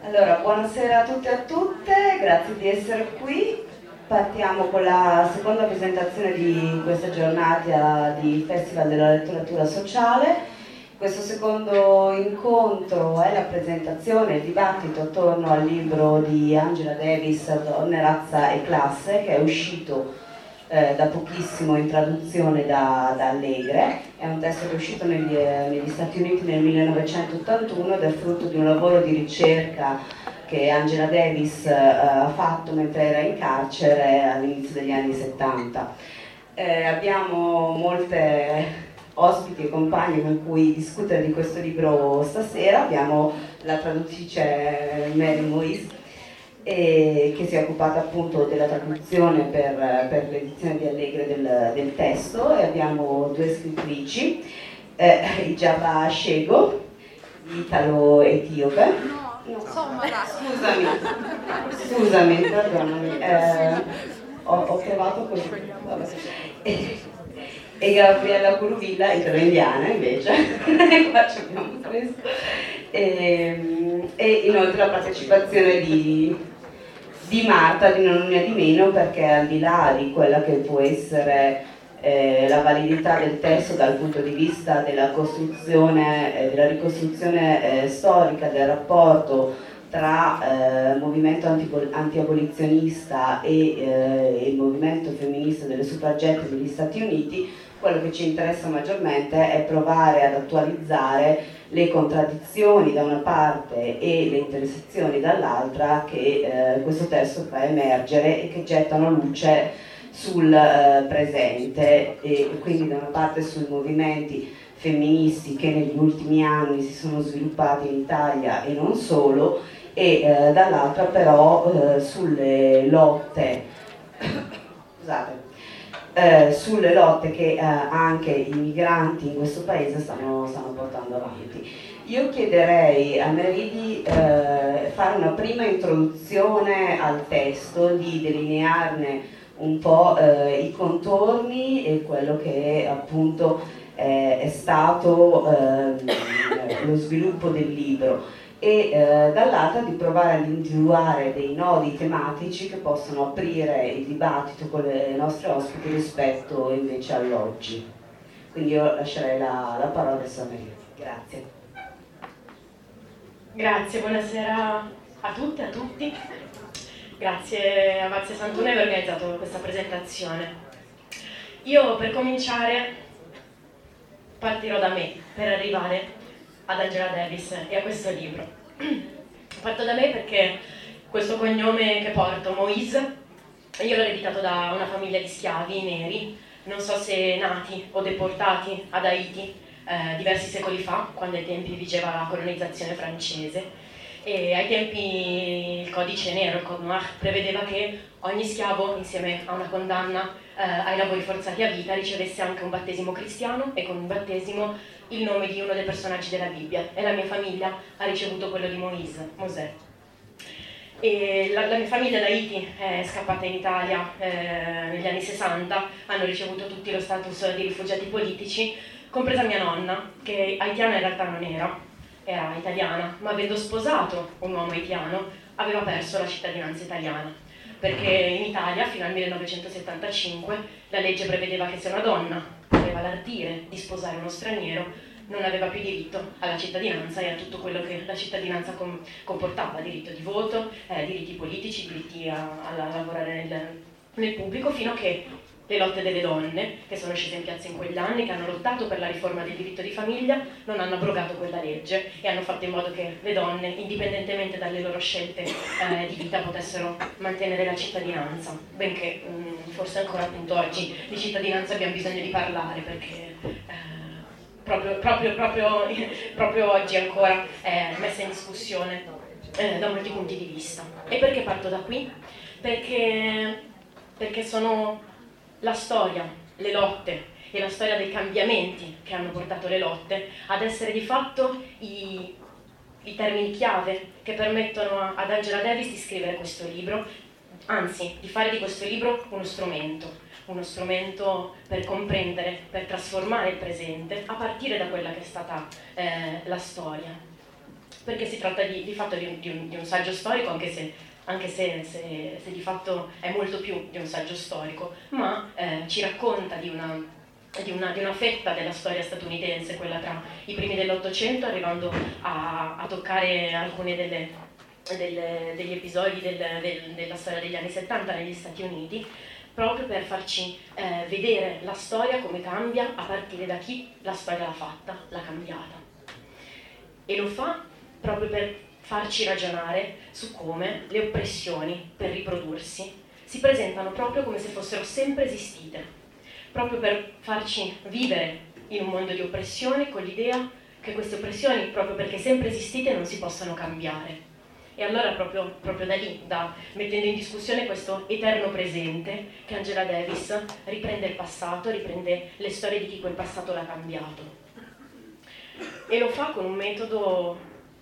Allora, buonasera a tutti e a tutte, grazie di essere qui. Partiamo con la seconda presentazione di questa giornata di Festival della Letteratura Sociale. Questo secondo incontro è la presentazione, il dibattito attorno al libro di Angela Davis, Donne, razza e classe, che è uscito da pochissimo in traduzione da Allegre. È un testo che è uscito negli Stati Uniti nel 1981 ed è frutto di un lavoro di ricerca che Angela Davis ha fatto mentre era in carcere all'inizio degli anni 70. Abbiamo molte ospiti e compagni con cui discutere di questo libro stasera. Abbiamo la traduttrice Mary Moise, che si è occupata appunto della traduzione per l'edizione di Allegre del testo, e abbiamo due scrittrici, Ijaba Shego, italo-etiope. No, scusami, perdonami, ho provato così. E Gabriella Curuvilla, italo-indiana invece. Qua ci abbiamo preso. E inoltre la partecipazione di Marta, di non una di meno, perché al di là di quella che può essere la validità del testo dal punto di vista della costruzione, della ricostruzione storica del rapporto tra movimento anti-abolizionista e il movimento femminista delle suffragette degli Stati Uniti, quello che ci interessa maggiormente è provare ad attualizzare le contraddizioni da una parte e le intersezioni dall'altra che questo testo fa emergere e che gettano luce sul presente, e quindi da una parte sui movimenti femministi che negli ultimi anni si sono sviluppati in Italia e non solo, e dall'altra però sulle lotte sulle lotte che anche i migranti in questo paese stanno portando avanti. Io chiederei a Mary di fare una prima introduzione al testo, di delinearne un po' i contorni e quello che appunto è stato lo sviluppo del libro, e dall'altra di provare ad individuare dei nodi tematici che possono aprire il dibattito con le nostre ospiti rispetto invece all'oggi. Quindi io lascerei la parola adesso a Maria. Grazie. Grazie, buonasera a tutte e a tutti. Grazie a Vazia Sant'Une per aver organizzato questa presentazione. Io per cominciare partirò da me per arrivare ad Angela Davis e a questo libro. Parto da me perché questo cognome che porto, Moise, io l'ho ereditato da una famiglia di schiavi neri, non so se nati o deportati ad Haiti diversi secoli fa, quando ai tempi vigeva la colonizzazione francese. E ai tempi il codice nero, il Code Noir, prevedeva che ogni schiavo, insieme a una condanna ai lavori forzati a vita, ricevesse anche un battesimo cristiano e con un battesimo il nome di uno dei personaggi della Bibbia, e la mia famiglia ha ricevuto quello di Mosè. E la mia famiglia da Haiti è scappata in Italia negli anni 60, hanno ricevuto tutti lo status di rifugiati politici, compresa mia nonna, che haitiana in realtà non era italiana, ma avendo sposato un uomo haitiano aveva perso la cittadinanza italiana, perché in Italia fino al 1975 la legge prevedeva che se una donna aveva l'ardire di sposare uno straniero non aveva più diritto alla cittadinanza e a tutto quello che la cittadinanza comportava: diritto di voto, diritti politici, diritti a lavorare nel pubblico, fino a che le lotte delle donne, che sono scese in piazza in quegli anni, che hanno lottato per la riforma del diritto di famiglia, non hanno abrogato quella legge e hanno fatto in modo che le donne, indipendentemente dalle loro scelte di vita, potessero mantenere la cittadinanza, benché forse ancora appunto oggi di cittadinanza abbiamo bisogno di parlare, perché proprio oggi ancora è messa in discussione da molti punti di vista. E perché parto da qui? Perché sono la storia, le lotte e la storia dei cambiamenti che hanno portato le lotte ad essere di fatto i termini chiave che permettono ad Angela Davis di scrivere questo libro, anzi di fare di questo libro uno strumento per comprendere, per trasformare il presente a partire da quella che è stata la storia. perché si tratta di fatto di un saggio storico, anche se di fatto è molto più di un saggio storico, ma ci racconta di una fetta della storia statunitense, quella tra i primi dell'Ottocento, arrivando a toccare alcuni degli episodi della storia degli anni 70 negli Stati Uniti, proprio per farci vedere la storia come cambia a partire da chi la storia l'ha fatta, l'ha cambiata. E lo fa proprio per farci ragionare su come le oppressioni, per riprodursi, si presentano proprio come se fossero sempre esistite, proprio per farci vivere in un mondo di oppressioni con l'idea che queste oppressioni, proprio perché sempre esistite, non si possano cambiare. E allora proprio da lì, mettendo in discussione questo eterno presente, che Angela Davis riprende il passato, riprende le storie di chi quel passato l'ha cambiato. E lo fa con un metodo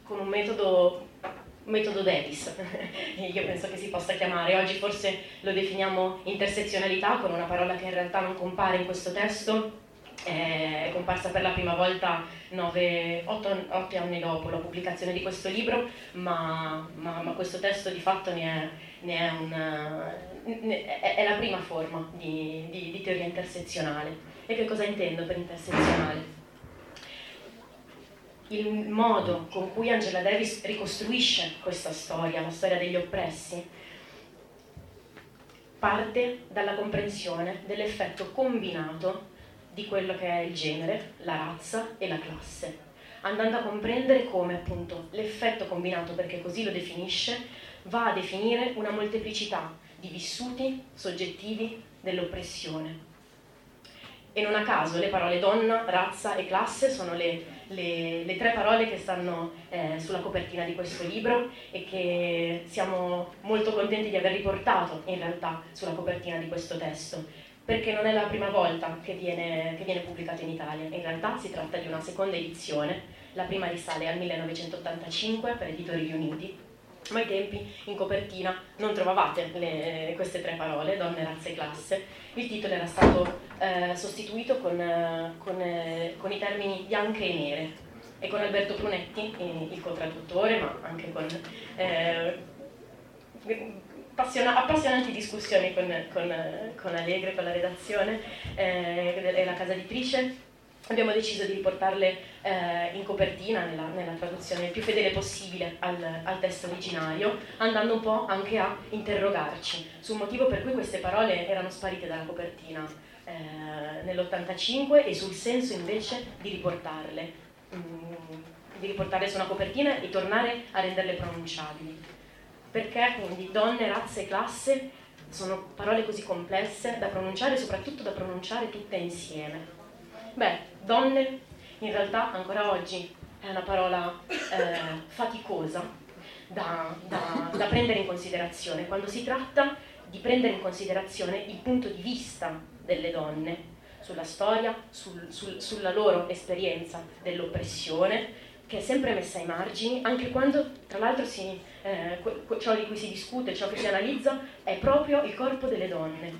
Davis, io penso che si possa chiamare. Oggi forse lo definiamo intersezionalità, con una parola che in realtà non compare in questo testo. È comparsa per la prima volta 8 anni dopo la pubblicazione di questo libro, ma questo testo di fatto è la prima forma di teoria intersezionale. E che cosa intendo per intersezionale? Il modo con cui Angela Davis ricostruisce questa storia, la storia degli oppressi, parte dalla comprensione dell'effetto combinato di quello che è il genere, la razza e la classe, andando a comprendere come appunto l'effetto combinato, perché così lo definisce, va a definire una molteplicità di vissuti soggettivi dell'oppressione. E non a caso le parole donna, razza e classe sono le 3 parole che stanno sulla copertina di questo libro e che siamo molto contenti di aver riportato in realtà sulla copertina di questo testo, perché non è la prima volta che viene pubblicato in Italia. In realtà si tratta di una seconda edizione, la prima risale al 1985 per Editori Riuniti, ma ai tempi in copertina non trovavate queste 3 parole, donne, razza e classe. Il titolo era stato sostituito con i termini bianche e nere, e con Alberto Prunetti, il co-traduttore, ma anche con appassionanti discussioni con Allegre, con la redazione e la casa editrice. Abbiamo deciso di riportarle in copertina nella traduzione più fedele possibile al testo originario, andando un po' anche a interrogarci sul motivo per cui queste parole erano sparite dalla copertina nell'85 e sul senso invece di riportarle su una copertina e tornare a renderle pronunciabili. Perché quindi donne, razze e classe sono parole così complesse da pronunciare e soprattutto da pronunciare tutte insieme. Beh, donne in realtà ancora oggi è una parola faticosa da prendere in considerazione quando si tratta di prendere in considerazione il punto di vista delle donne sulla storia, sulla loro esperienza dell'oppressione, che è sempre messa ai margini, anche quando tra l'altro ciò di cui si discute, ciò che si analizza è proprio il corpo delle donne.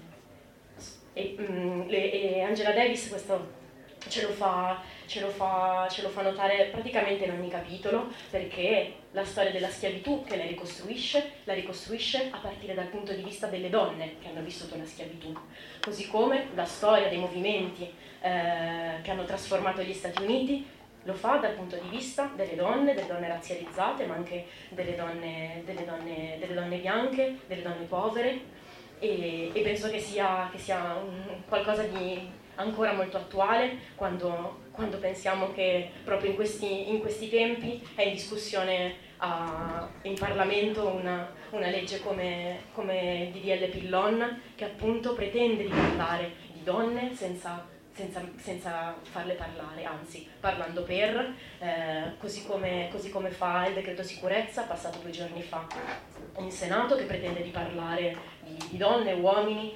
E Angela Davis questo ce lo fa notare praticamente in ogni capitolo, perché la storia della schiavitù che la ricostruisce a partire dal punto di vista delle donne che hanno vissuto la schiavitù, così come la storia dei movimenti che hanno trasformato gli Stati Uniti lo fa dal punto di vista delle donne razzializzate, ma anche delle donne bianche, delle donne povere, e penso che sia qualcosa di ancora molto attuale quando pensiamo che proprio in questi tempi è in discussione in Parlamento una legge come il DDL Pillon, che appunto pretende di parlare di donne senza farle parlare, anzi parlando per, così come fa il decreto sicurezza passato 2 giorni fa in Senato, che pretende di parlare di donne, uomini,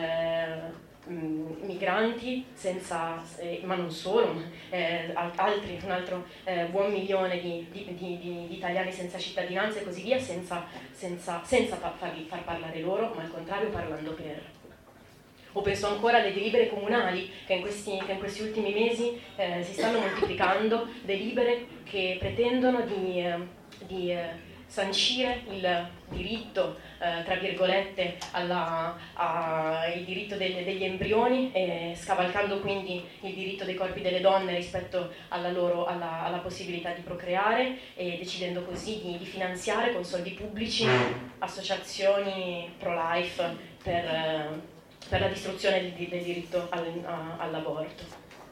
migranti, ma non solo, un altro buon milione di italiani senza cittadinanza e così via, senza far parlare loro, ma al contrario parlando per. O penso ancora alle delibere comunali che in questi ultimi mesi si stanno moltiplicando, delibere che pretendono sancire il diritto, tra virgolette, il diritto degli embrioni, scavalcando quindi il diritto dei corpi delle donne rispetto alla possibilità di procreare, e decidendo così di finanziare con soldi pubblici associazioni pro-life per la distruzione del diritto all'aborto.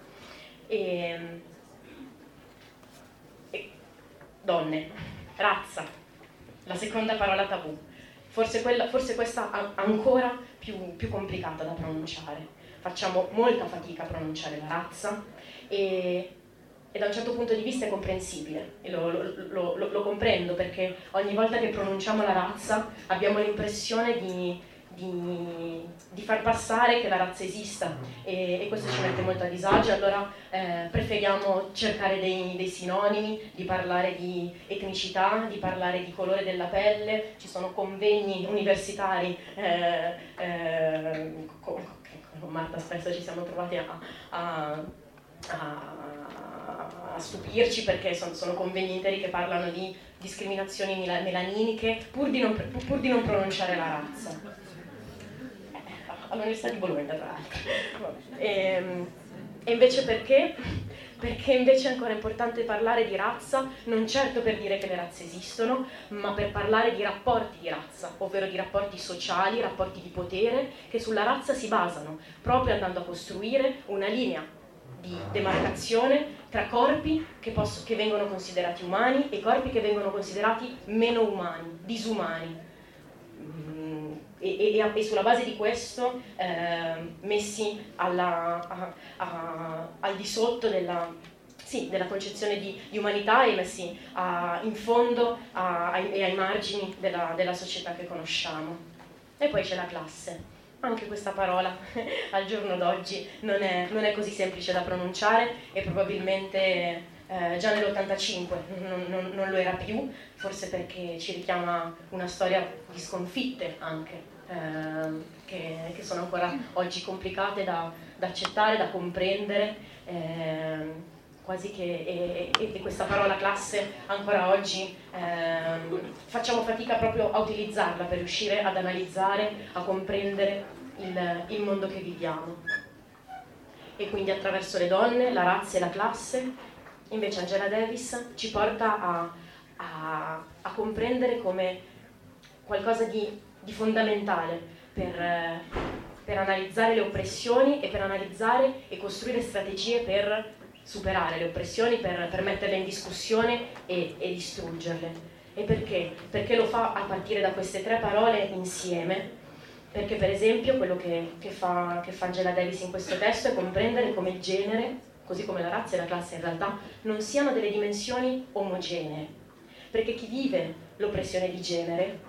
Donne, razza, la seconda parola tabù, forse questa ancora più complicata da pronunciare. Facciamo molta fatica a pronunciare la razza e da un certo punto di vista è comprensibile, e lo comprendo, perché ogni volta che pronunciamo la razza abbiamo l'impressione di far passare che la razza esista, e questo ci mette molto a disagio. Allora preferiamo cercare dei sinonimi, di parlare di etnicità, di parlare di colore della pelle. Ci sono convegni universitari con Marta spesso ci siamo trovati a stupirci, perché sono convegni interi che parlano di discriminazioni melaniniche pur di non pronunciare la razza. All'Università di Bologna, tra l'altro. E invece perché? Perché invece è ancora importante parlare di razza, non certo per dire che le razze esistono, ma per parlare di rapporti di razza, ovvero di rapporti sociali, rapporti di potere, che sulla razza si basano, proprio andando a costruire una linea di demarcazione tra corpi che vengono considerati umani e corpi che vengono considerati meno umani, disumani. E sulla base di questo messi al di sotto della concezione di umanità, e messi in fondo e ai margini della società che conosciamo. E poi c'è la classe. Anche questa parola al giorno d'oggi non è così semplice da pronunciare, e probabilmente già nell'85 non lo era più, forse perché ci richiama una storia di sconfitte anche, che sono ancora oggi complicate da accettare, da comprendere, quasi che e questa parola classe ancora oggi facciamo fatica proprio a utilizzarla per riuscire ad analizzare, a comprendere il mondo che viviamo. E quindi attraverso le donne, la razza e la classe, invece Angela Davis ci porta a comprendere come qualcosa di fondamentale per analizzare le oppressioni, e per analizzare e costruire strategie per superare le oppressioni, per metterle in discussione e distruggerle. E perché? Perché lo fa a partire da queste tre parole insieme. Perché per esempio quello che fa Angela Davis in questo testo è comprendere come il genere, così come la razza e la classe in realtà, non siano delle dimensioni omogenee. Perché chi vive l'oppressione di genere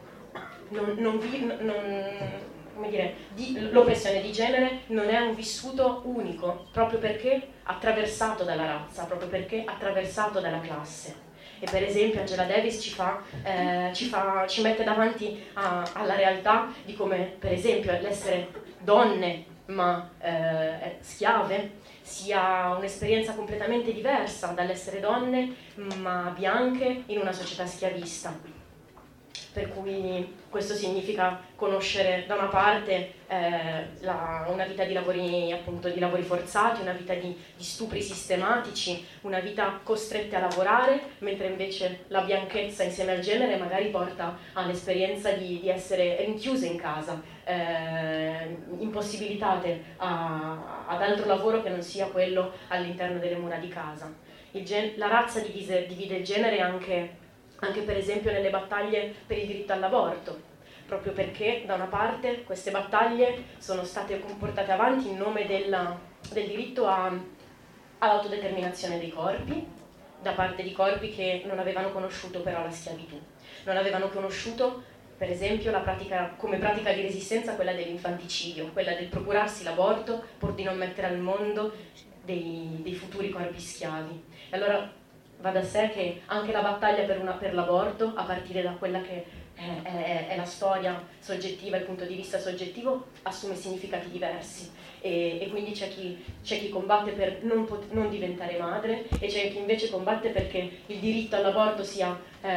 l'oppressione di genere non è un vissuto unico, proprio perché attraversato dalla razza, proprio perché attraversato dalla classe. E per esempio Angela Davis ci mette davanti alla realtà di come, per esempio, l'essere donne ma schiave sia un'esperienza completamente diversa dall'essere donne ma bianche in una società schiavista. Per cui questo significa conoscere da una parte una vita di lavori, appunto, di lavori forzati, una vita di stupri sistematici, una vita costrette a lavorare, mentre invece la bianchezza insieme al genere magari porta all'esperienza di essere rinchiuse in casa, impossibilitate ad altro lavoro che non sia quello all'interno delle mura di casa. La razza divide il genere anche per esempio nelle battaglie per il diritto all'aborto, proprio perché da una parte queste battaglie sono state portate avanti in nome del diritto all'autodeterminazione dei corpi, da parte di corpi che non avevano conosciuto però la schiavitù, non avevano conosciuto per esempio come pratica di resistenza quella dell'infanticidio, quella del procurarsi l'aborto pur di non mettere al mondo dei futuri corpi schiavi. E allora Va da sé che anche la battaglia per l'aborto, a partire da quella che è la storia soggettiva, il punto di vista soggettivo, assume significati diversi. E quindi c'è chi combatte per non diventare madre, e c'è chi invece combatte perché il diritto all'aborto sia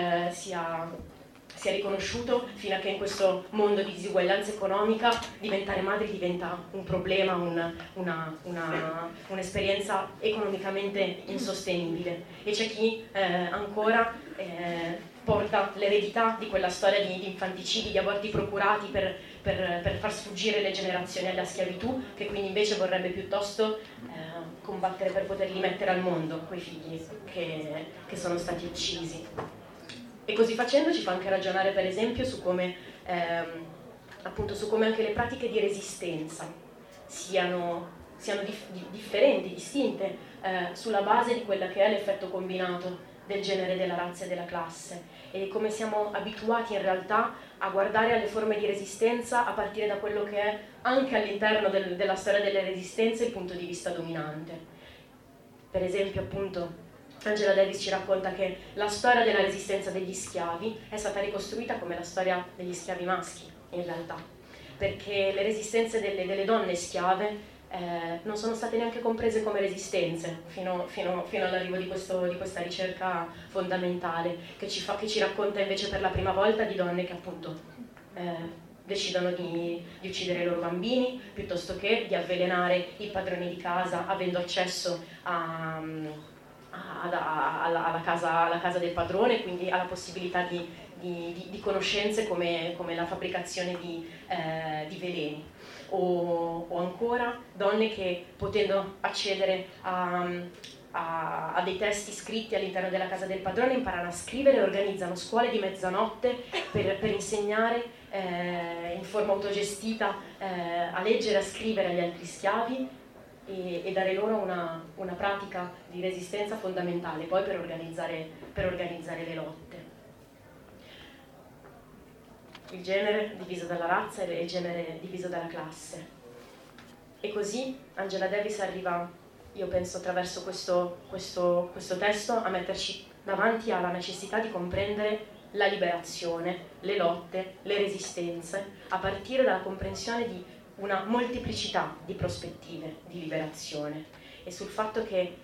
riconosciuto, fino a che in questo mondo di disuguaglianza economica diventare madri diventa un problema, un'esperienza economicamente insostenibile. E c'è chi ancora porta l'eredità di quella storia di infanticidi, di aborti procurati per far sfuggire le generazioni alla schiavitù, che quindi invece vorrebbe piuttosto combattere per poterli mettere al mondo, quei figli che sono stati uccisi. E così facendo ci fa anche ragionare, per esempio, su come anche le pratiche di resistenza siano differenti, distinte, sulla base di quella che è l'effetto combinato del genere, della razza e della classe, e come siamo abituati in realtà a guardare alle forme di resistenza a partire da quello che è anche all'interno della storia delle resistenze il punto di vista dominante. Per esempio, appunto, Angela Davis ci racconta che la storia della resistenza degli schiavi è stata ricostruita come la storia degli schiavi maschi, in realtà, perché le resistenze delle donne schiave non sono state neanche comprese come resistenze fino all'arrivo di questa ricerca fondamentale, che ci racconta invece per la prima volta di donne che appunto decidono di uccidere i loro bambini piuttosto che di avvelenare i padroni di casa, avendo accesso alla casa del padrone, quindi alla possibilità di conoscenze come la fabbricazione di veleni, o ancora donne che, potendo accedere a dei testi scritti all'interno della casa del padrone, imparano a scrivere e organizzano scuole di mezzanotte per insegnare in forma autogestita a leggere e a scrivere agli altri schiavi, e dare loro una pratica di resistenza fondamentale poi per organizzare le lotte. Il genere diviso dalla razza e il genere diviso dalla classe. E così Angela Davis arriva, io penso, attraverso questo testo, a metterci davanti alla necessità di comprendere la liberazione, le lotte, le resistenze, a partire dalla comprensione di una molteplicità di prospettive di liberazione, e sul fatto che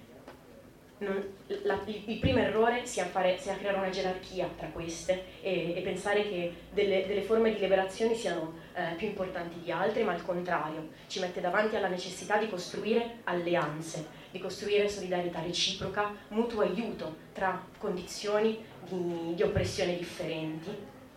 il primo errore sia creare una gerarchia tra queste e pensare che delle forme di liberazione siano più importanti di altre, ma al contrario ci mette davanti alla necessità di costruire alleanze, di costruire solidarietà reciproca, mutuo aiuto tra condizioni di oppressione differenti.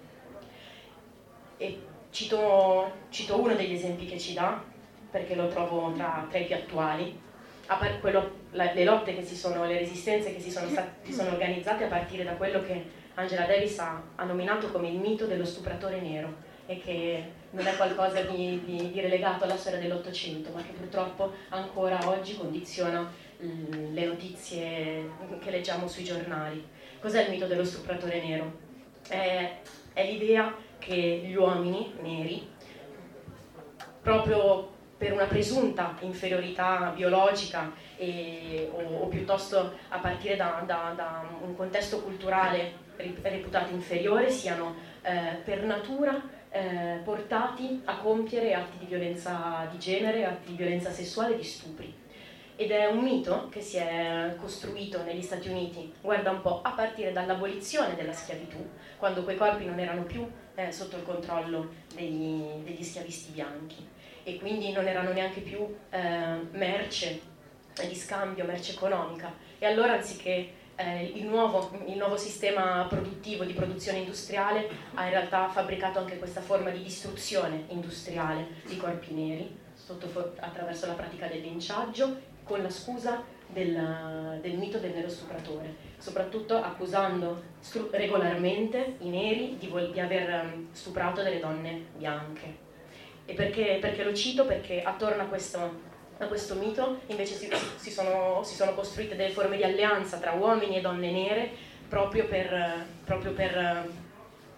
E cito uno degli esempi che ci dà, perché lo trovo tra i più attuali, le lotte le resistenze che si sono organizzate a partire da quello che Angela Davis ha nominato come il mito dello stupratore nero, e che non è qualcosa di relegato alla storia dell'Ottocento, ma che purtroppo ancora oggi condiziona le notizie che leggiamo sui giornali. Cos'è il mito dello stupratore nero? È l'idea che gli uomini neri, proprio per una presunta inferiorità biologica o piuttosto a partire da un contesto culturale reputato inferiore, siano per natura portati a compiere atti di violenza di genere, atti di violenza sessuale, di stupri. Ed è un mito che si è costruito negli Stati Uniti, guarda un po', a partire dall'abolizione della schiavitù, quando quei corpi non erano più sotto il controllo degli schiavisti bianchi, e quindi non erano neanche più merce di scambio, merce economica. E allora, anziché il nuovo sistema produttivo di produzione industriale, ha in realtà fabbricato anche questa forma di distruzione industriale di corpi neri attraverso la pratica del linciaggio, con la scusa del mito del nero stupratore, soprattutto accusando regolarmente i neri di aver stuprato delle donne bianche. E perché lo cito? Perché attorno a questo mito invece si sono costruite delle forme di alleanza tra uomini e donne nere, proprio per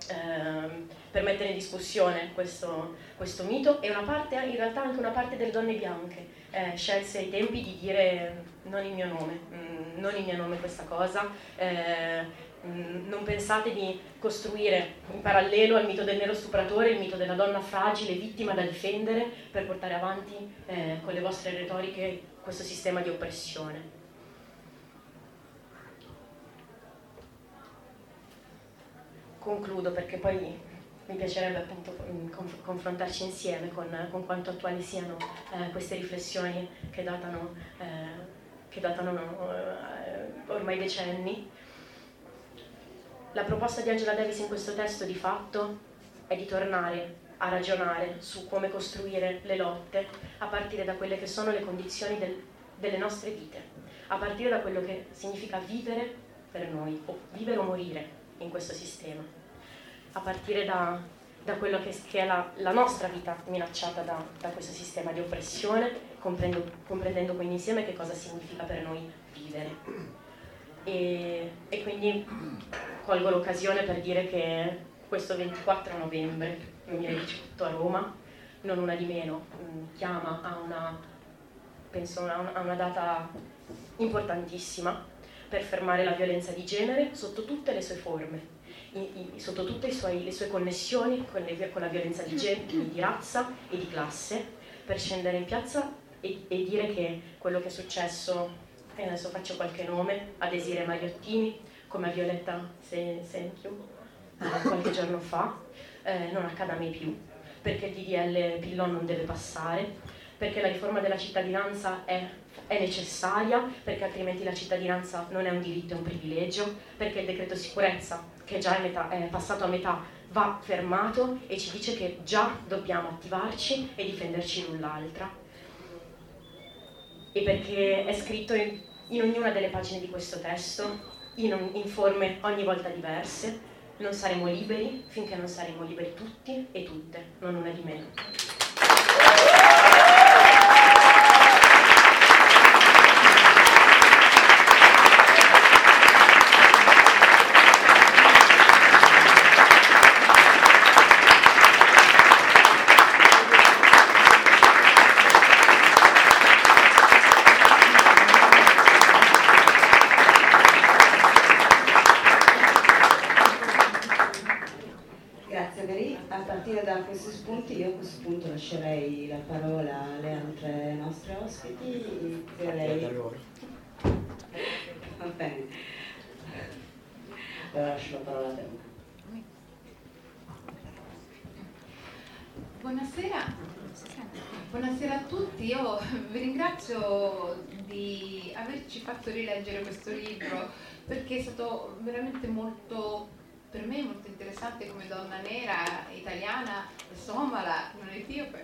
per mettere in discussione questo mito, e in realtà anche una parte delle donne bianche scelse ai tempi di dire non il mio nome questa cosa, non pensate di costruire in parallelo al mito del nero stupratore il mito della donna fragile, vittima da difendere, per portare avanti con le vostre retoriche questo sistema di oppressione. Concludo perché poi mi piacerebbe appunto confrontarci insieme con quanto attuali siano queste riflessioni che datano ormai decenni. La proposta di Angela Davis in questo testo di fatto è di tornare a ragionare su come costruire le lotte a partire da quelle che sono le condizioni delle nostre vite, a partire da quello che significa vivere per noi, o vivere o morire in questo sistema, a partire da quello che è la nostra vita minacciata da questo sistema di oppressione, comprendendo quindi insieme che cosa significa per noi vivere. E quindi colgo l'occasione per dire che questo 24 novembre 2018 a Roma, non una di meno, chiama a una data importantissima per fermare la violenza di genere sotto tutte le sue forme, sotto tutte le sue connessioni con la violenza di genere, di razza e di classe, per scendere in piazza e dire che quello che è successo, e adesso faccio qualche nome, a Desiree Mariottini, come a Violetta Senchiu qualche giorno fa, non accada mai più, perché il DDL Pillon non deve passare, perché la riforma della cittadinanza è necessaria, perché altrimenti la cittadinanza non è un diritto, è un privilegio, perché il decreto sicurezza, che già è passato a metà, va fermato e ci dice che già dobbiamo attivarci e difenderci l'un l'altra, e perché è scritto in ognuna delle pagine di questo testo, in forme ogni volta diverse. Non saremo liberi finché non saremo liberi tutti e tutte, non una di meno. Da questi spunti, io a questo punto lascerei la parola alle altre nostre ospiti. Inizierei. Va bene. Allora lascio la parola a te. Buonasera a tutti, io vi ringrazio di averci fatto rileggere questo libro, perché è stato veramente per me molto interessante come donna nera, italiana, somala, non etiope.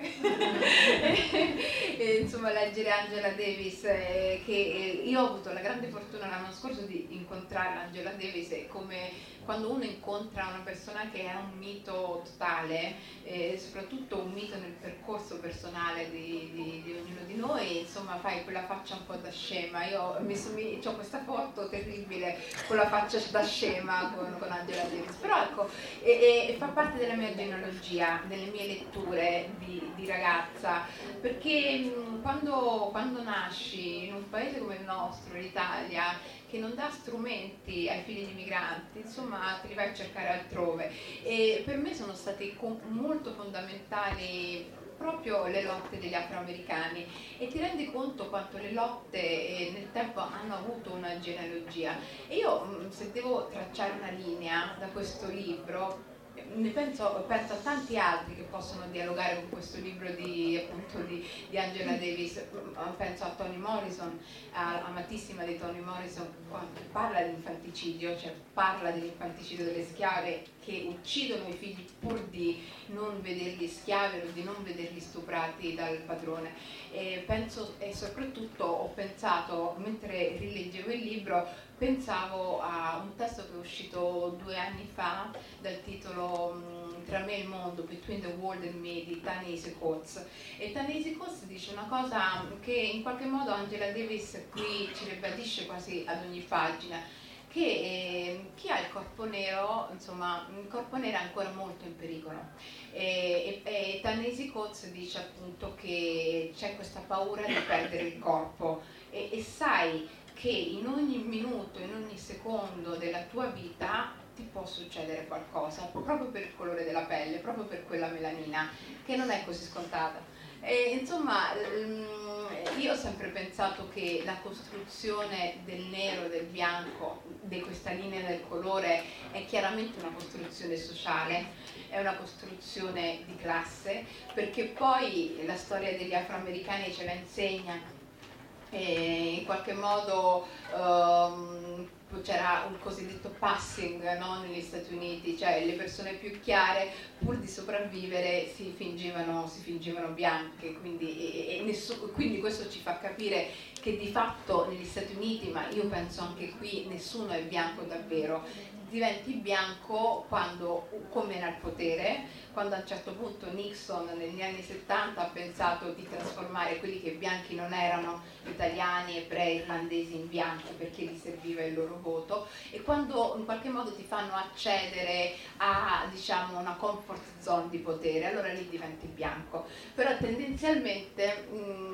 Insomma, leggere Angela Davis, che io ho avuto la grande fortuna l'anno scorso di incontrare Angela Davis, e come quando uno incontra una persona che è un mito totale, soprattutto un mito nel percorso personale di ognuno di noi, insomma fai quella faccia un po' da scema. Io ho questa foto terribile con la faccia da scema con Angela Davis, però ecco, fa parte della mia genealogia, delle mie letture di ragazza, perché quando nasci in un paese come il nostro, l'Italia, che non dà strumenti ai figli di migranti, insomma te li vai a cercare altrove, e per me sono stati molto fondamentali proprio le lotte degli afroamericani, e ti rendi conto quanto le lotte nel tempo hanno avuto una genealogia. E io, se devo tracciare una linea da questo libro, penso a tanti altri che possono dialogare con questo libro di Angela Davis. Penso a Toni Morrison, amatissima di Toni Morrison, che parla di infanticidio, cioè parla dell'infanticidio delle schiave che uccidono i figli pur di non vederli schiavi o di non vederli stuprati dal padrone. E soprattutto ho pensato, mentre rileggevo il libro, pensavo a un testo che è uscito 2 anni fa dal titolo Tra me e il mondo, Between the World and Me, di Ta-Nehisi Coates. E Ta-Nehisi Coates dice una cosa che in qualche modo Angela Davis qui ci ribadisce quasi ad ogni pagina, che chi ha il corpo nero, insomma, il corpo nero è ancora molto in pericolo. E Ta-Nehisi Coates dice appunto che c'è questa paura di perdere il corpo e sai che in ogni minuto, in ogni secondo della tua vita ti può succedere qualcosa, proprio per il colore della pelle, proprio per quella melanina, che non è così scontata. E, insomma, io ho sempre pensato che la costruzione del nero, del bianco, di questa linea del colore è chiaramente una costruzione sociale, è una costruzione di classe, perché poi la storia degli afroamericani ce la insegna. E in qualche modo c'era un cosiddetto passing, no? Negli Stati Uniti, cioè le persone più chiare pur di sopravvivere si fingevano bianche, quindi questo ci fa capire che di fatto negli Stati Uniti, ma io penso anche qui, nessuno è bianco davvero. Diventi bianco quando, come era il potere, quando a un certo punto Nixon negli anni 70 ha pensato di trasformare quelli che bianchi non erano, italiani, ebrei, irlandesi, in bianchi perché gli serviva il loro voto, e quando in qualche modo ti fanno accedere a, diciamo, una comfort zone di potere, allora lì diventi bianco. Però tendenzialmente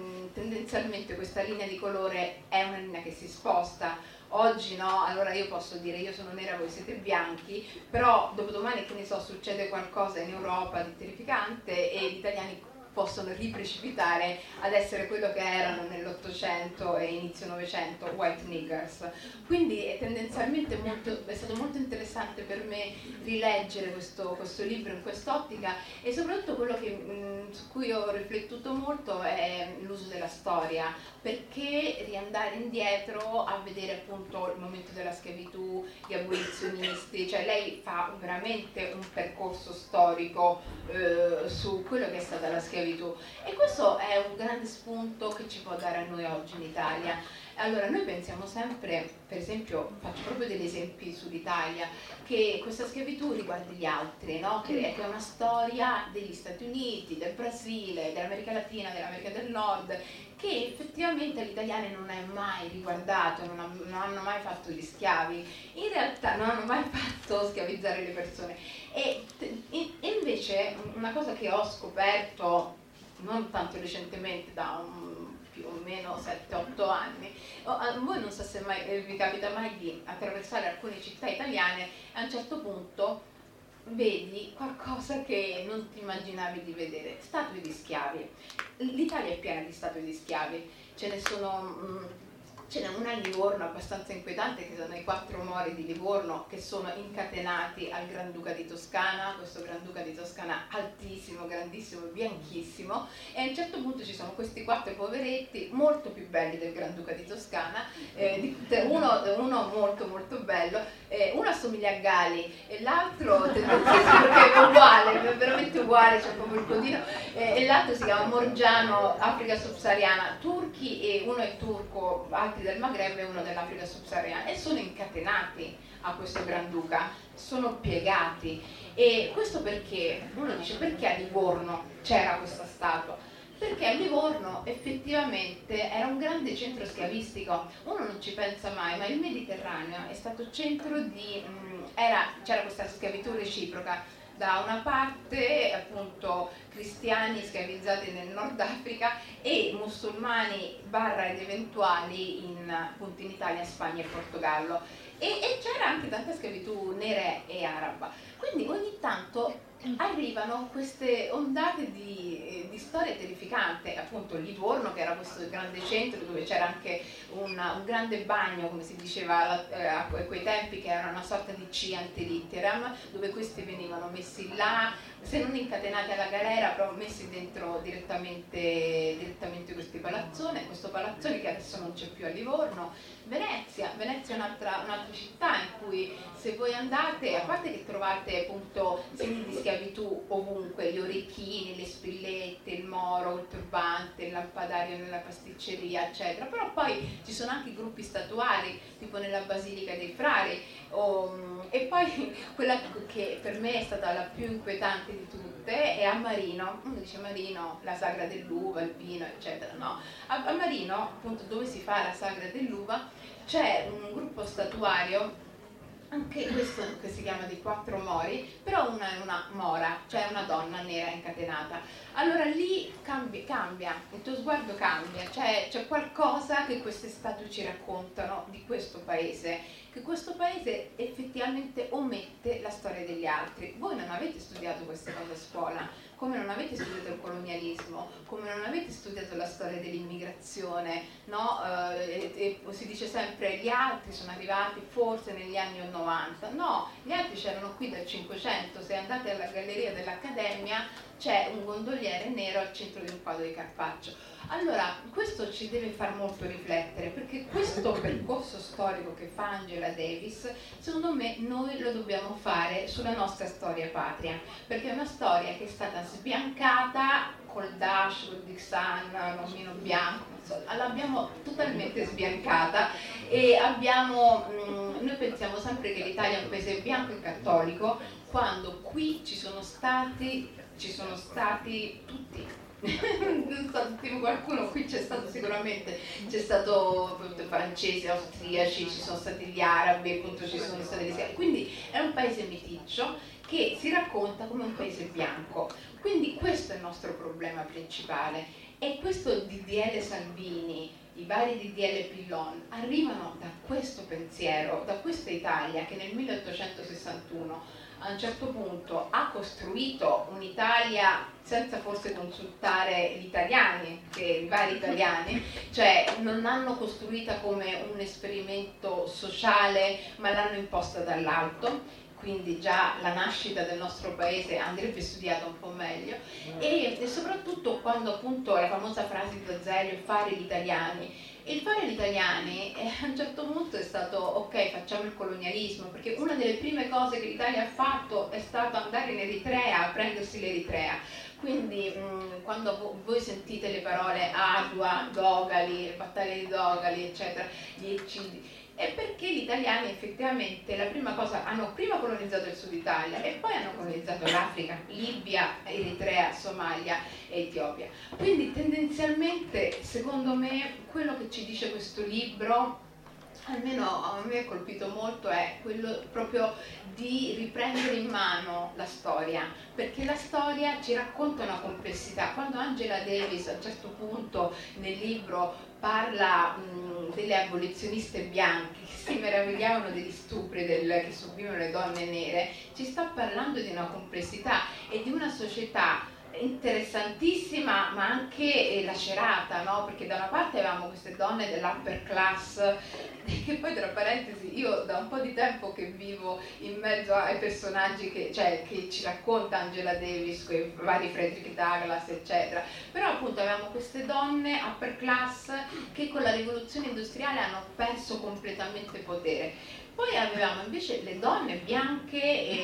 questa linea di colore è una linea che si sposta. Oggi no, allora io posso dire io sono nera, voi siete bianchi, però dopodomani, che ne so, succede qualcosa in Europa di terrificante e gli italiani possono riprecipitare ad essere quello che erano nell'Ottocento e inizio Novecento, white niggers. Quindi tendenzialmente è stato molto interessante per me rileggere questo libro in quest'ottica, e soprattutto quello su cui ho riflettuto molto è l'uso della storia, perché riandare indietro a vedere appunto il momento della schiavitù, gli abolizionisti, cioè lei fa veramente un percorso storico su quello che è stata la schiavitù. E questo è un grande spunto che ci può dare a noi oggi in Italia. Allora, noi pensiamo sempre, per esempio, faccio proprio degli esempi sull'Italia, che questa schiavitù riguardi gli altri, no? Che è una storia degli Stati Uniti, del Brasile, dell'America Latina, dell'America del Nord, che effettivamente agli italiani non è mai riguardato, non hanno mai fatto gli schiavi, in realtà non hanno mai fatto schiavizzare le persone. E invece una cosa che ho scoperto non tanto recentemente, da più o meno 7-8 anni, a voi non so se mai vi capita mai di attraversare alcune città italiane e a un certo punto vedi qualcosa che non ti immaginavi di vedere, statue di schiavi. L'Italia è piena di statue di schiavi, ce n'è una a Livorno abbastanza inquietante, che sono i 4 mori di Livorno che sono incatenati al Granduca di Toscana, questo Granduca di Toscana altissimo, grandissimo, bianchissimo, e a un certo punto ci sono questi 4 poveretti molto più belli del Granduca di Toscana, uno molto molto bello, uno assomiglia a Gali e l'altro perché è uguale, è veramente uguale, c'è proprio il codino, e l'altro si chiama Morgiano, Africa subsahariana, turchi, e uno è turco, altri del Maghreb e uno dell'Africa subsahariana, e sono incatenati a questo Granduca, sono piegati. E questo perché? Uno dice, perché a Livorno c'era questa statua? Perché a Livorno effettivamente era un grande centro schiavistico, uno non ci pensa mai, ma il Mediterraneo è stato centro di, c'era questa schiavitù reciproca, da una parte appunto cristiani schiavizzati nel Nord Africa e musulmani ed eventuali appunto in Italia, Spagna e Portogallo, e c'era anche tanta schiavitù nera e araba, quindi ogni tanto arrivano queste ondate di storie terrificanti, appunto Livorno, che era questo grande centro dove c'era anche un grande bagno, come si diceva a quei tempi, che era una sorta di C ante litteram, dove questi venivano messi là, se non incatenati alla galera, però messi dentro direttamente questi questo palazzone che adesso non c'è più a Livorno. Venezia è un'altra città in cui, se voi andate, a parte che trovate appunto segni di schiavitù ovunque, gli orecchini, le spillette, il moro, il turbante, il lampadario nella pasticceria, eccetera, però poi ci sono anche gruppi statuari, tipo nella Basilica dei Frari, e poi quella che per me è stata la più inquietante di tutte è a Marino. Uno dice Marino, la sagra dell'uva, il vino, eccetera, no? A Marino, appunto, dove si fa la sagra dell'uva, c'è un gruppo statuario anche questo che si chiama di 4 mori, però una è una mora, cioè una donna nera incatenata. Allora lì cambia, il tuo sguardo cambia, cioè c'è qualcosa che queste statue ci raccontano di questo paese, che questo paese effettivamente omette la storia degli altri. Voi non avete studiato queste cose a scuola, come non avete studiato il colonialismo, come non avete studiato la storia dell'immigrazione, no? E si dice sempre gli altri sono arrivati forse negli anni 90, no, gli altri c'erano qui dal 500, se andate alla galleria dell'Accademia c'è un gondoliere nero al centro di un quadro di Carpaccio. Allora, questo ci deve far molto riflettere, perché questo percorso storico che fa Angela Davis, secondo me noi lo dobbiamo fare sulla nostra storia patria, perché è una storia che è stata sbiancata col Dash, col Dixan, l'omino bianco, l'abbiamo totalmente sbiancata e noi pensiamo sempre che l'Italia è un paese bianco e cattolico, quando qui ci sono stati tutti. Non so, tipo qualcuno qui c'è stato sicuramente, c'è stato francesi, austriaci, ci sono stati gli arabi, appunto ci sono stati gli asiatici, quindi è un paese meticcio che si racconta come un paese bianco, quindi questo è il nostro problema principale e questo DDL Salvini, i vari DDL Pillon arrivano da questo pensiero, da questa Italia che nel 1861 a un certo punto ha costruito un'Italia senza forse consultare gli italiani, i vari italiani, cioè non l'hanno costruita come un esperimento sociale ma l'hanno imposta dall'alto, quindi già la nascita del nostro paese andrebbe studiata un po' meglio e soprattutto quando appunto la famosa frase di Azeglio, fare gli italiani. Il fare gli italiani a un certo punto è stato ok, facciamo il colonialismo, perché una delle prime cose che l'Italia ha fatto è stato andare in Eritrea, a prendersi l'Eritrea. Quindi quando voi sentite le parole Adua, Dogali, battaglia di Dogali, eccetera, gli eccidi, è perché gli italiani effettivamente la prima cosa hanno prima colonizzato il Sud Italia e poi hanno colonizzato l'Africa, Libia, Eritrea, Somalia e Etiopia. Quindi tendenzialmente, secondo me, quello che ci dice questo libro, almeno a me ha colpito molto, è quello proprio di riprendere in mano la storia, perché la storia ci racconta una complessità. Quando Angela Davis a un certo punto nel libro parla delle abolizioniste bianche che si meravigliavano degli stupri che subivano le donne nere, ci sta parlando di una complessità e di una società interessantissima ma anche lacerata, no? Perché da una parte avevamo queste donne dell'upper class che poi, tra parentesi, io da un po' di tempo che vivo in mezzo ai personaggi che ci racconta Angela Davis, quei vari Frederick Douglass eccetera, però appunto avevamo queste donne upper class che con la rivoluzione industriale hanno perso completamente potere. Poi avevamo invece le donne bianche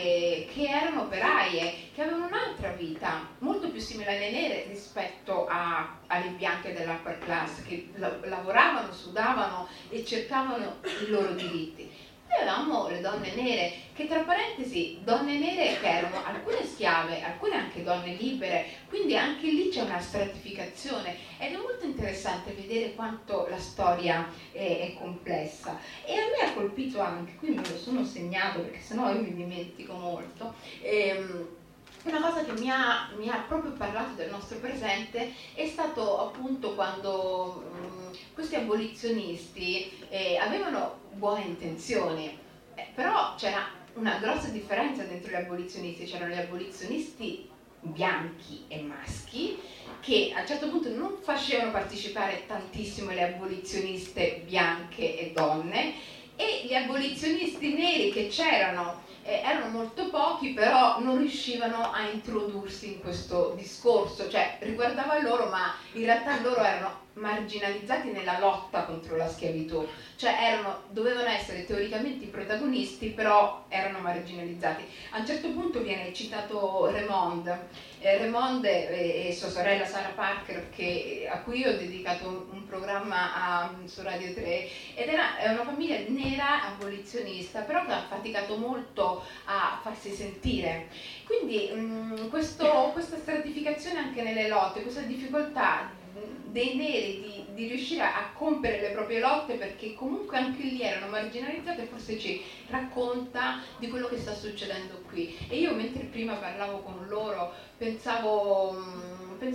che erano operaie, che avevano un'altra vita, molto più simile alle nere rispetto alle bianche dell'upper class, che lavoravano, sudavano e cercavano i loro diritti. Poi avevamo le donne nere, che tra parentesi, donne nere che erano alcune schiave, alcune anche donne libere, quindi anche lì c'è una stratificazione ed è molto interessante vedere quanto la storia è complessa. E a me ha colpito anche, qui me lo sono segnato perché sennò io mi dimentico molto, una cosa che mi ha proprio parlato del nostro presente è stato appunto quando questi abolizionisti avevano buone intenzioni, però c'era una grossa differenza dentro gli abolizionisti. C'erano gli abolizionisti bianchi e maschi che a un certo punto non facevano partecipare tantissimo le abolizioniste bianche e donne, e gli abolizionisti neri che c'erano erano molto pochi, però non riuscivano a introdursi in questo discorso, cioè riguardava loro, ma in realtà loro erano marginalizzati nella lotta contro la schiavitù, cioè dovevano essere teoricamente i protagonisti, però erano marginalizzati. A un certo punto viene citato Raymond e sua sorella Sarah Parker, a cui io ho dedicato un programma su Radio 3, ed è una famiglia nera abolizionista, però che ha faticato molto a farsi sentire. Quindi questa stratificazione anche nelle lotte, questa difficoltà dei neri di riuscire a compiere le proprie lotte, perché comunque anche lì erano marginalizzate, e forse ci racconta di quello che sta succedendo qui. E io mentre prima parlavo con loro pensavo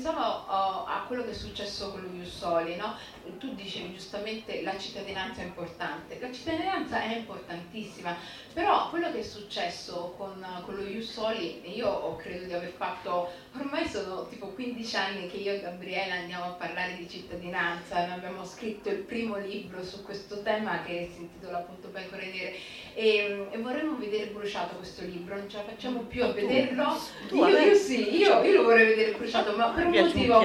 a quello che è successo con lo Ius Soli, no? Tu dicevi giustamente la cittadinanza è importante, la cittadinanza è importantissima, però quello che è successo con lo Ius Soli, io credo di aver fatto, ormai sono tipo 15 anni che io e Gabriela andiamo a parlare di cittadinanza, noi abbiamo scritto il primo libro su questo tema che si intitola appunto Pecore Nere, e vorremmo vedere bruciato questo libro, non ce la facciamo più a vederlo. Io lo vorrei vedere bruciato, ma per un motivo.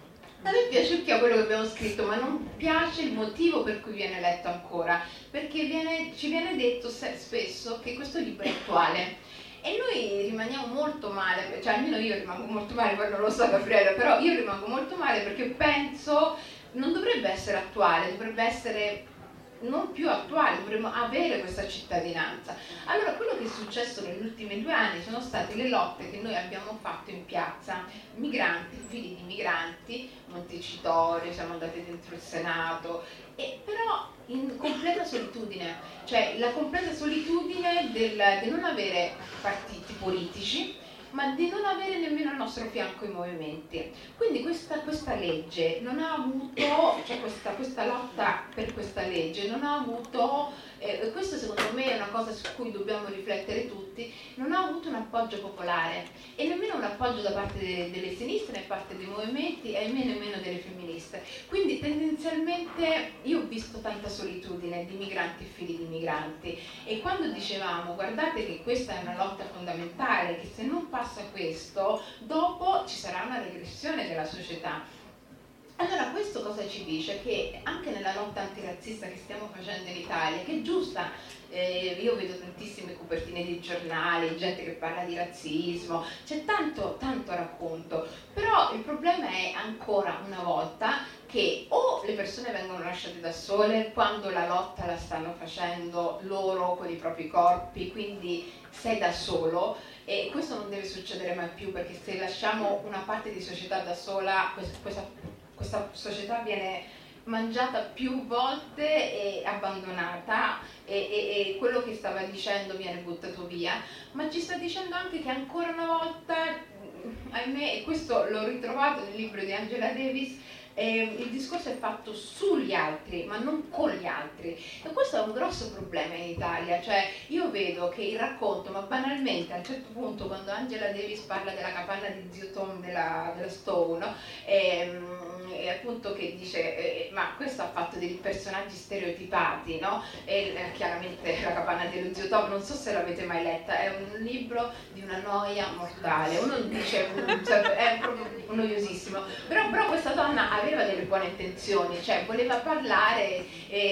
A me piace quello che abbiamo scritto, ma non piace il motivo per cui viene letto ancora, perché ci viene detto spesso che questo libro è attuale. E noi rimaniamo molto male, cioè almeno io rimango molto male, poi non lo so Gabriele, però io rimango molto male perché penso non dovrebbe essere attuale, dovrebbe essere non più attuale, dovremmo avere questa cittadinanza. Allora quello che è successo negli ultimi 2 anni sono state le lotte che noi abbiamo fatto in piazza, migranti, figli di migranti, Montecitorio, siamo andati dentro il Senato, e però in completa solitudine, cioè la completa solitudine del non avere partiti politici, ma di non avere nemmeno al nostro fianco i movimenti. Quindi questa legge non ha avuto, cioè questa lotta per questa legge non ha avuto, questo secondo me è una cosa su cui dobbiamo riflettere tutti, non ha avuto un appoggio popolare e nemmeno un appoggio da parte delle sinistre, né parte dei movimenti e nemmeno delle femministe. Quindi tendenzialmente io ho visto tanta solitudine di migranti e figli di migranti, e quando dicevamo guardate che questa è una lotta fondamentale, che se non passa questo dopo ci sarà una regressione della società. Allora questo cosa ci dice? Che anche nella lotta antirazzista che stiamo facendo in Italia, che è giusta, io vedo tantissime copertine di giornali, gente che parla di razzismo, c'è tanto racconto, però il problema è ancora una volta che o le persone vengono lasciate da sole quando la lotta la stanno facendo loro con i propri corpi, quindi sei da solo, e questo non deve succedere mai più, perché se lasciamo una parte di società da sola, questa società viene mangiata più volte e abbandonata, e quello che stava dicendo viene buttato via, ma ci sta dicendo anche che ancora una volta, ahimè, e questo l'ho ritrovato nel libro di Angela Davis, il discorso è fatto sugli altri ma non con gli altri, e questo è un grosso problema in Italia. Cioè io vedo che il racconto, ma banalmente a un certo punto quando Angela Davis parla della capanna di zio Tom della Stone, e appunto che dice ma questo ha fatto dei personaggi stereotipati, no? E chiaramente la capanna dello zio Tom, non so se l'avete mai letta, è un libro di una noia mortale, uno dice cioè, è proprio noiosissimo, però questa donna aveva delle buone intenzioni, cioè voleva parlare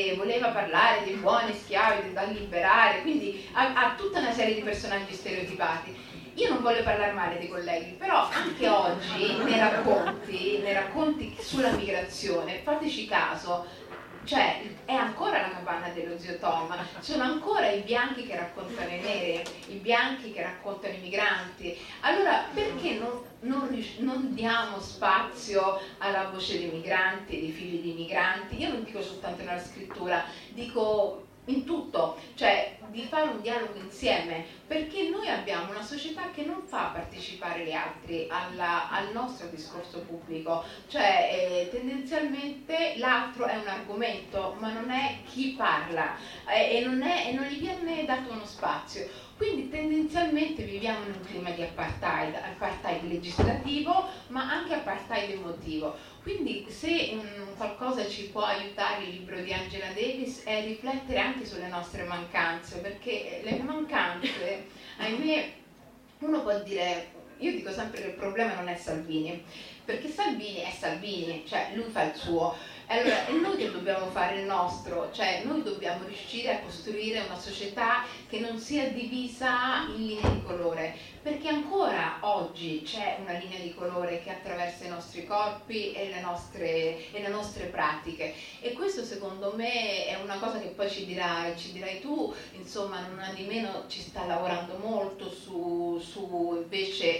dei buoni schiavi da liberare, quindi ha tutta una serie di personaggi stereotipati. Io non voglio parlare male dei colleghi, però anche oggi nei racconti sulla migrazione, fateci caso, cioè è ancora la capanna dello zio Tom, sono ancora i bianchi che raccontano i neri, i bianchi che raccontano i migranti. Allora perché non diamo spazio alla voce dei migranti, dei figli di migranti? Io non dico soltanto nella scrittura, dico in tutto, cioè di fare un dialogo insieme, perché noi abbiamo una società che non fa partecipare gli altri al nostro discorso pubblico, cioè tendenzialmente l'altro è un argomento ma non è chi parla, e non gli viene dato uno spazio. Quindi tendenzialmente viviamo in un clima di apartheid legislativo ma anche apartheid emotivo. Quindi se qualcosa ci può aiutare il libro di Angela Davis è riflettere anche sulle nostre mancanze, perché le mancanze, ahimè, uno può dire, io dico sempre che il problema non è Salvini, perché Salvini è Salvini, cioè lui fa il suo. Allora è noi che dobbiamo fare il nostro, cioè noi dobbiamo riuscire a costruire una società che non sia divisa in linee di colore, perché ancora oggi c'è una linea di colore che attraversa i nostri corpi e le nostre pratiche, e questo secondo me è una cosa che poi ci dirai tu, insomma non di meno ci sta lavorando molto su invece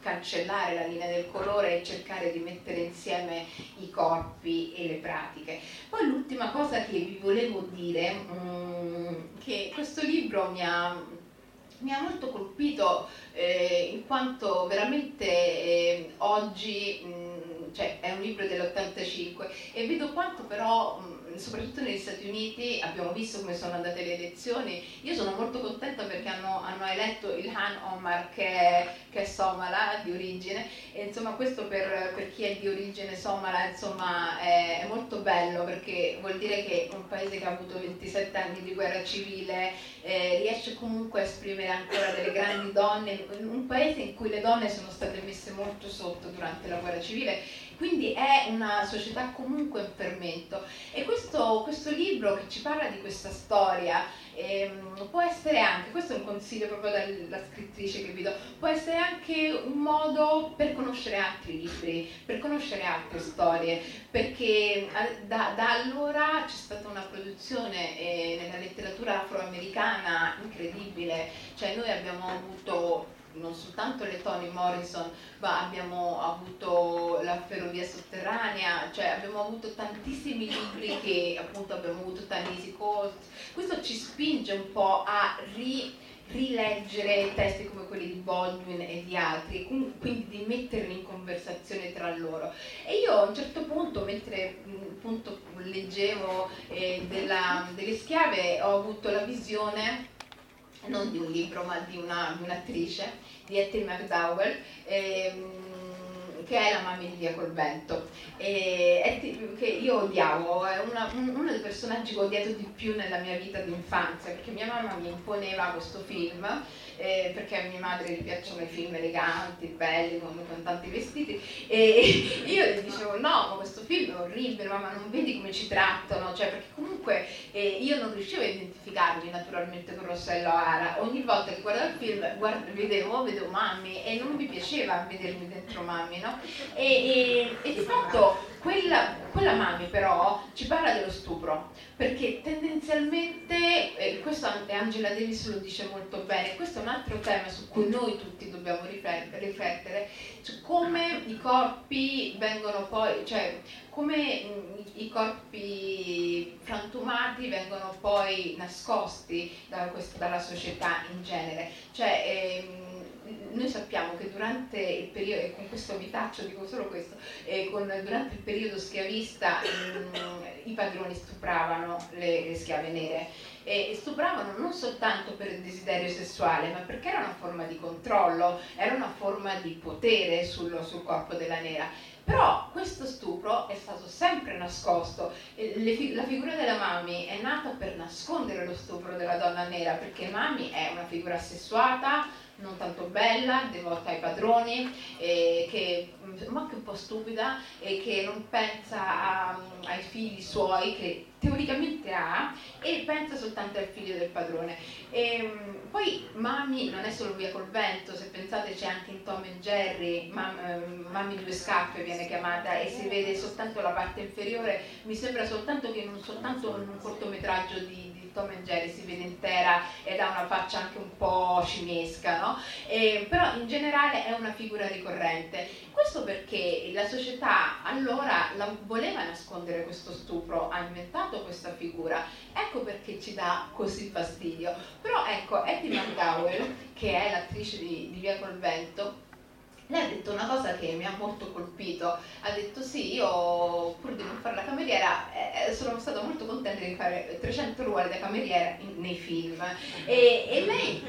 cancellare la linea del colore e cercare di mettere insieme i corpi e le pratiche. Poi l'ultima cosa che vi volevo dire, che questo libro mi ha molto colpito, in quanto veramente oggi, cioè è un libro dell'85 e vedo quanto però, soprattutto negli Stati Uniti, abbiamo visto come sono andate le elezioni. Io sono molto contenta perché hanno eletto Ilhan Omar, che è somala di origine, e insomma questo per chi è di origine somala, insomma è molto bello, perché vuol dire che un paese che ha avuto 27 anni di guerra civile riesce comunque a esprimere ancora delle grandi donne, un paese in cui le donne sono state messe molto sotto durante la guerra civile, quindi è una società comunque in fermento. E questo libro che ci parla di questa storia può essere anche, questo è un consiglio proprio dalla scrittrice che vi do, può essere anche un modo per conoscere altri libri, per conoscere altre storie, perché da allora c'è stata una produzione nella letteratura afroamericana incredibile, cioè noi abbiamo avuto non soltanto le Toni Morrison, ma abbiamo avuto la Ferrovia Sotterranea, cioè abbiamo avuto tantissimi libri, che appunto abbiamo avuto Ta-Nehisi Coates. Questo ci spinge un po' a rileggere testi come quelli di Baldwin e di altri, quindi di metterli in conversazione tra loro. E io a un certo punto, mentre appunto leggevo delle schiave, ho avuto la visione non di un libro ma di un'attrice, di Hattie McDowell, che è la mamma di Via col vento, che io odiavo, è uno dei personaggi che ho odiato di più nella mia vita di infanzia, perché mia mamma mi imponeva questo film, perché a mia madre gli piacciono i film eleganti, belli, con tanti vestiti, e io le dicevo no, ma questo film è orribile, mamma, non vedi come ci trattano, cioè, perché comunque io non riuscivo a identificarmi naturalmente con Rossella O'Hara. Ogni volta che guardavo il film vedevo Mammi e non mi piaceva vedermi dentro Mammi, no? E di fatto quella Mammi però ci parla dello stupro, perché tendenzialmente, questo Angela Davis lo dice molto bene, questo è un altro tema su cui noi tutti dobbiamo riflettere, cioè come i corpi vengono poi, cioè come i corpi frantumati vengono poi nascosti dalla società in genere. Cioè, noi sappiamo che durante il periodo, e con questo vi taccio, dico solo questo, durante il periodo schiavista i padroni stupravano le schiave nere, e stupravano non soltanto per il desiderio sessuale, ma perché era una forma di controllo, era una forma di potere sul corpo della nera. Però questo stupro è stato sempre nascosto. La figura della Mammi è nata per nascondere lo stupro della donna nera, perché Mammi è una figura sessuata, non tanto bella, devota ai padroni, ma anche un po' stupida, e che non pensa ai figli suoi, che teoricamente ha, e pensa soltanto al figlio del padrone. Poi Mammi non è solo Via col vento, se pensate c'è anche in Tom and Jerry, Mammi due scarpe viene chiamata, e si vede soltanto la parte inferiore, mi sembra soltanto che non soltanto in un cortometraggio di Tom and Jerry si vede intera ed ha una faccia anche un po' cimiesca, no? Però in generale è una figura ricorrente. Questo perché la società allora voleva nascondere questo stupro, ha inventato questa figura, ecco perché ci dà così fastidio. Però ecco, Hattie McDowell, che è l'attrice di Via col vento, lei ha detto una cosa che mi ha molto colpito, ha detto sì, io pur di non fare la cameriera sono stata molto contenta di fare 300 ruoli da cameriera nei film, e lei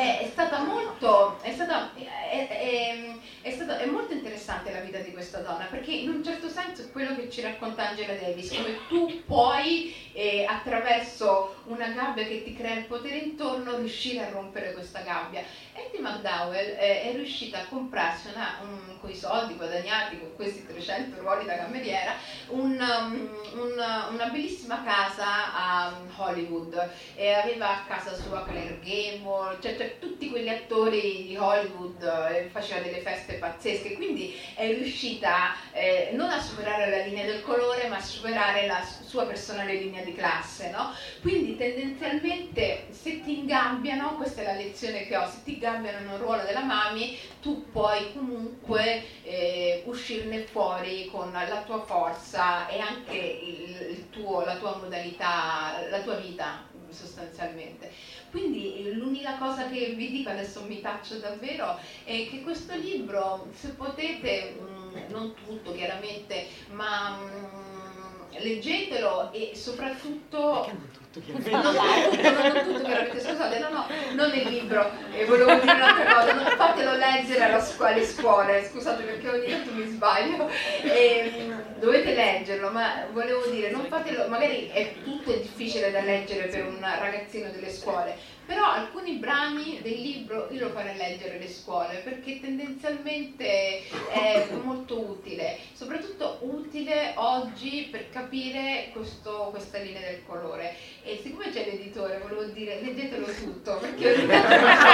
è molto interessante la vita di questa donna, perché in un certo senso è quello che ci racconta Angela Davis, come tu puoi attraverso una gabbia che ti crea il potere intorno riuscire a rompere questa gabbia. Hattie McDowell è riuscita a comprarsi con i soldi guadagnati con questi 300 ruoli da cameriera una bellissima casa a Hollywood, e aveva a casa sua Claire Gable, cioè tutti quegli attori di Hollywood, faceva delle feste pazzesche, quindi è riuscita non a superare la linea del colore, ma a superare la sua personale linea di classe, no? Quindi tendenzialmente se ti ingabbiano, questa è la lezione che ho, se ti ingabbiano in un ruolo della mami, tu puoi comunque uscirne fuori con la tua forza e anche la tua modalità, la tua vita sostanzialmente. Quindi l'unica cosa che vi dico, adesso mi taccio davvero, è che questo libro, se potete, non tutto chiaramente, ma leggetelo e soprattutto non tutto chiaramente, scusate, non il libro, volevo dire un'altra cosa, non fatelo leggere alle scuole, scusate perché ogni tanto mi sbaglio, dovete leggerlo, ma volevo dire, non fatelo, magari è tutto difficile da leggere per un ragazzino delle scuole, però alcuni brani del libro io lo farei leggere alle scuole perché tendenzialmente è molto utile, soprattutto utile oggi per capire questa linea del colore. E siccome c'è l'editore, volevo dire, leggetelo tutto perché ogni tanto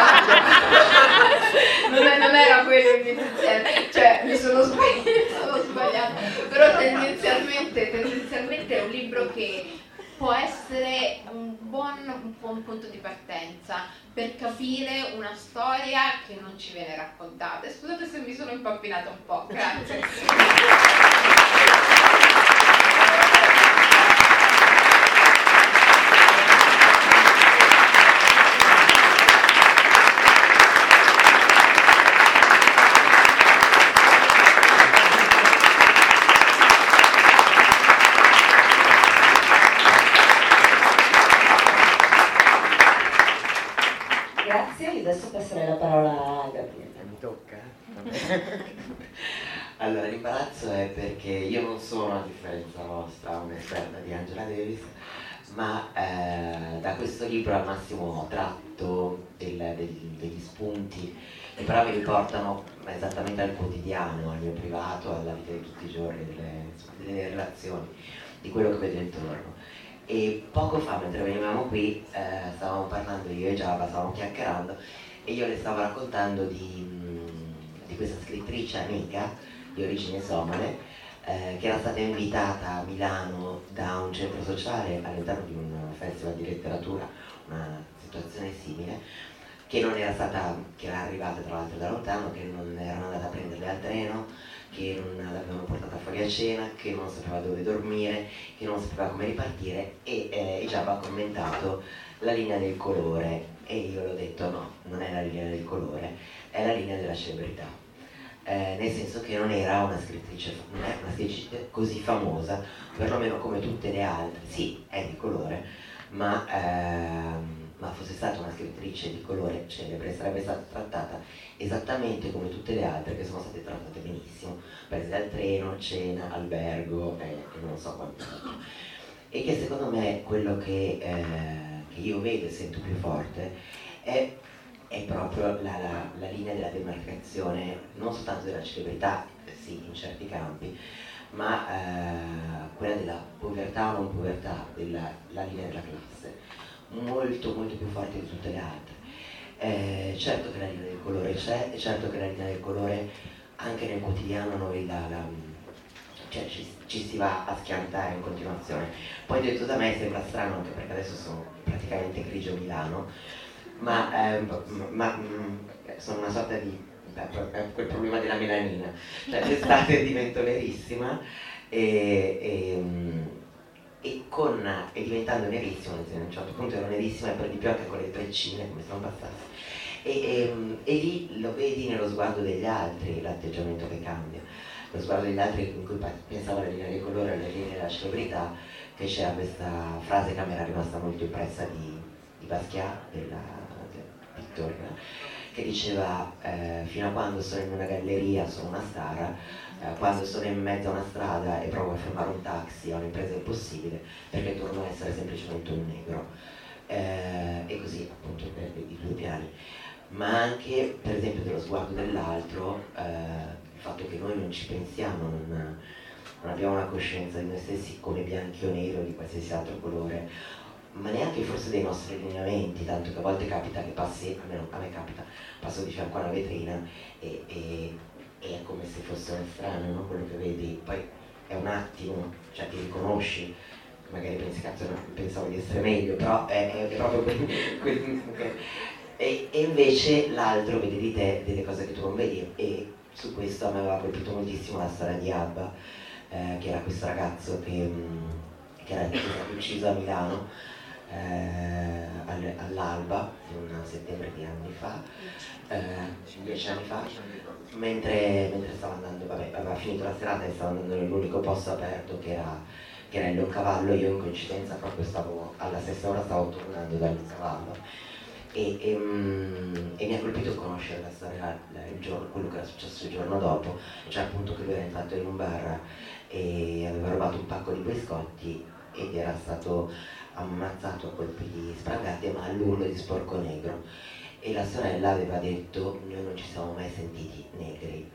non era quello il mio insieme, cioè mi sono sbagliata, però tendenzialmente è un libro che può essere un buon punto di partenza per capire una storia che non ci viene raccontata. Scusate se mi sono impappinata un po', grazie. Adesso passerei la parola a Gabriele. Mi tocca? Allora, l'imbarazzo è perché io non sono, a differenza vostra, un'esperta di Angela Davis, ma da questo libro al massimo ho tratto degli spunti che però mi riportano esattamente al quotidiano, al mio privato, alla vita di tutti i giorni, delle relazioni, di quello che vedo intorno. E poco fa, mentre venivamo qui, stavamo parlando io e Giaba, stavamo chiacchierando e io le stavo raccontando di questa scrittrice amica di origine somale che era stata invitata a Milano da un centro sociale all'interno di un festival di letteratura, una situazione simile, che era arrivata tra l'altro da lontano, che non erano andata a prenderle al treno, che non l'avevano portata fuori a cena, che non sapeva dove dormire, che non sapeva come ripartire e Giaba ha commentato la linea del colore e io l'ho detto no, non è la linea del colore, è la linea della celebrità, nel senso che non è una scrittrice così famosa, perlomeno come tutte le altre, sì, è di colore, ma fosse stata una scrittrice di colore celebre sarebbe stata trattata esattamente come tutte le altre che sono state trattate benissimo, prese al treno, cena, albergo e non so quanto altro. E che secondo me quello che io vedo e sento più forte è proprio la linea della demarcazione, non soltanto della celebrità, sì, in certi campi, ma quella della povertà o non povertà, la linea della classe, molto molto più forte di tutte le altre. Certo che la linea del colore c'è, e certo che la linea del colore anche nel quotidiano noi cioè ci si va a schiantare in continuazione. Poi detto da me sembra strano anche perché adesso sono praticamente grigio Milano, ma sono una sorta di quel problema della melanina, cioè d'estate divento nerissima e diventando nerissima, a un certo punto ero nerissima e per di più anche con le treccine come se non bastasse e lì lo vedi nello sguardo degli altri, l'atteggiamento che cambia, lo sguardo degli altri in cui pensavo alla linea di colore, alla linea della celebrità, che c'era questa frase che mi era rimasta molto impressa di Basquiat, del pittore, che diceva fino a quando sono in una galleria sono una star, quando sono in mezzo a una strada e provo a fermare un taxi a un'impresa impossibile perché torno a essere semplicemente un negro, e così appunto per i due piani, ma anche per esempio dello sguardo dell'altro, il fatto che noi non ci pensiamo, non abbiamo una coscienza di noi stessi come bianchi o neri o di qualsiasi altro colore, ma neanche forse dei nostri lineamenti, tanto che a volte capita che passi, almeno a me capita, passo di fianco alla vetrina e è come se fosse un estraneo, no? Quello che vedi, poi è un attimo, cioè ti riconosci, magari pensi, cazzo, no, pensavo di essere meglio, però è proprio e invece l'altro vede di te delle cose che tu non vedi, e su questo a me aveva colpito moltissimo la storia di Alba, che era questo ragazzo che era stato ucciso a Milano all'alba, in settembre di anni fa, 10 anni fa, mentre stava andando, aveva finito la serata e stava andando nell'unico posto aperto che era il Leoncavallo. Io in coincidenza proprio stavo alla stessa ora, stavo tornando dal Leoncavallo e mi ha colpito conoscere la storia, quello che era successo il giorno dopo, cioè appunto che lui era entrato in un bar e aveva rubato un pacco di biscotti ed era stato ammazzato a colpi di sprangate, ma all'urlo di sporco negro, e la sorella aveva detto: noi non ci siamo mai sentiti negri,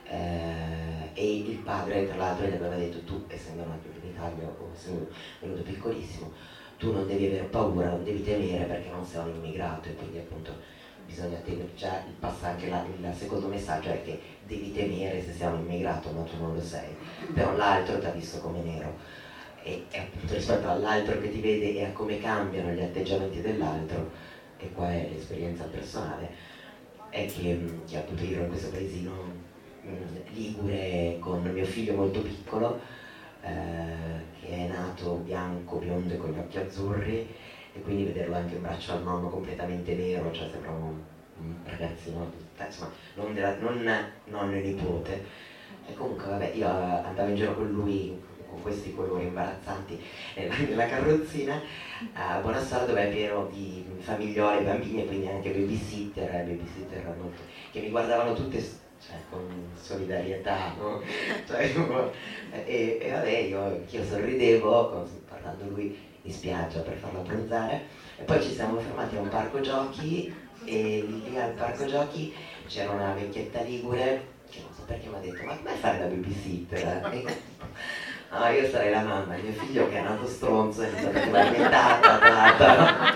e il padre tra l'altro gli aveva detto: tu, essendo nato in Italia o essendo venuto piccolissimo, tu non devi avere paura, non devi temere perché non sei un immigrato. E quindi appunto bisogna temere, già passa anche il secondo messaggio è che devi temere se sei un immigrato, ma tu non lo sei, però l'altro ti ha visto come nero, e appunto rispetto all'altro che ti vede e a come cambiano gli atteggiamenti dell'altro, e qua è l'esperienza personale, è che appunto io ero in questo paesino ligure con mio figlio molto piccolo, che è nato bianco, biondo e con gli occhi azzurri, e quindi vederlo anche in braccio al nonno completamente nero, cioè sembra un ragazzino, insomma, non nonno e nipote. E comunque vabbè, io andavo in giro con lui con questi colori imbarazzanti nella carrozzina a Buonasera, dove è pieno di famiglioli, bambini e quindi anche babysitter molto, che mi guardavano tutte, cioè, con solidarietà, no? Cioè, e vabbè, io sorridevo parlando lui in spiaggia per farlo abbronzare, e poi ci siamo fermati a un parco giochi, e lì al parco giochi c'era una vecchietta ligure che non so perché mi ha detto: ma come fare da babysitter? Ah, io sarei la mamma, mio figlio che è nato stronzo è stato tata.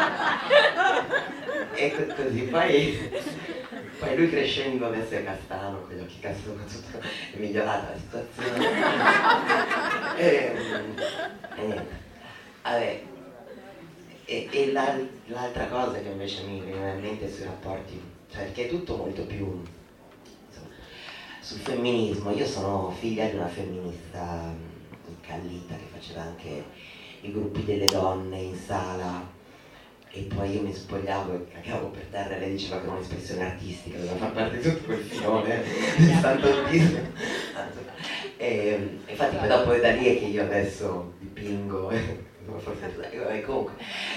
E così poi lui crescendo adesso è castano, con gli occhi castano, tutto, è migliorata la situazione. E niente. Vabbè. E l'altra cosa che invece mi viene in mente sui rapporti, cioè che è tutto molto più, insomma, sul femminismo. Io sono figlia di una femminista incallita che faceva anche i gruppi delle donne in sala, e poi io mi spogliavo e cagavo per terra e lei diceva che era un'espressione artistica, doveva far parte di tutto quel filone di stantottismo. E infatti poi dopo da lì è che io adesso dipingo e comunque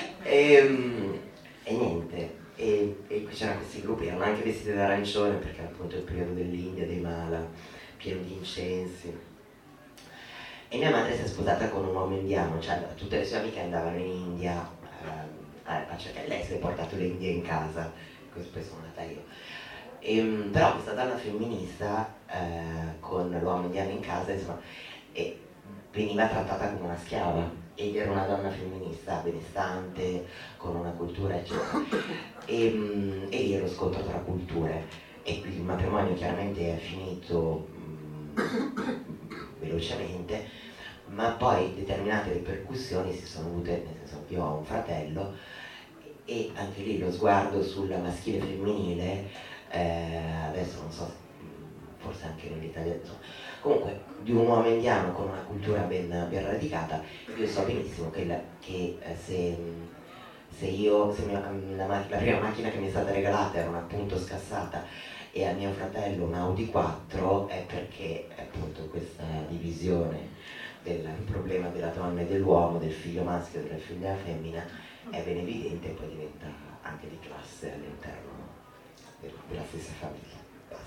e niente, e qui c'erano questi gruppi, erano anche vestiti d'arancione perché appunto è il periodo dell'India, dei mala, pieno di incensi, e mia madre si è sposata con un uomo indiano, cioè tutte le sue amiche andavano in India a cercare, lei si è portato le Indie in casa, così poi sono nata io. Però questa donna femminista con l'uomo indiano in casa, insomma, veniva trattata come una schiava, ed era una donna femminista benestante, con una cultura eccetera, e lì è lo scontro tra culture, e il matrimonio chiaramente è finito velocemente, ma poi determinate ripercussioni si sono avute, nel senso, io ho un fratello e anche lì lo sguardo sul maschile e femminile, adesso non so, forse anche nell'Italia, insomma, comunque di un uomo indiano con una cultura ben radicata. Io so benissimo che la prima macchina che mi è stata regalata era una appunto scassata e a mio fratello un Audi 4, è perché appunto questa divisione del problema della donna e dell'uomo, del figlio maschio e della figlia femmina è ben evidente, e poi diventa anche di classe all'interno della stessa famiglia.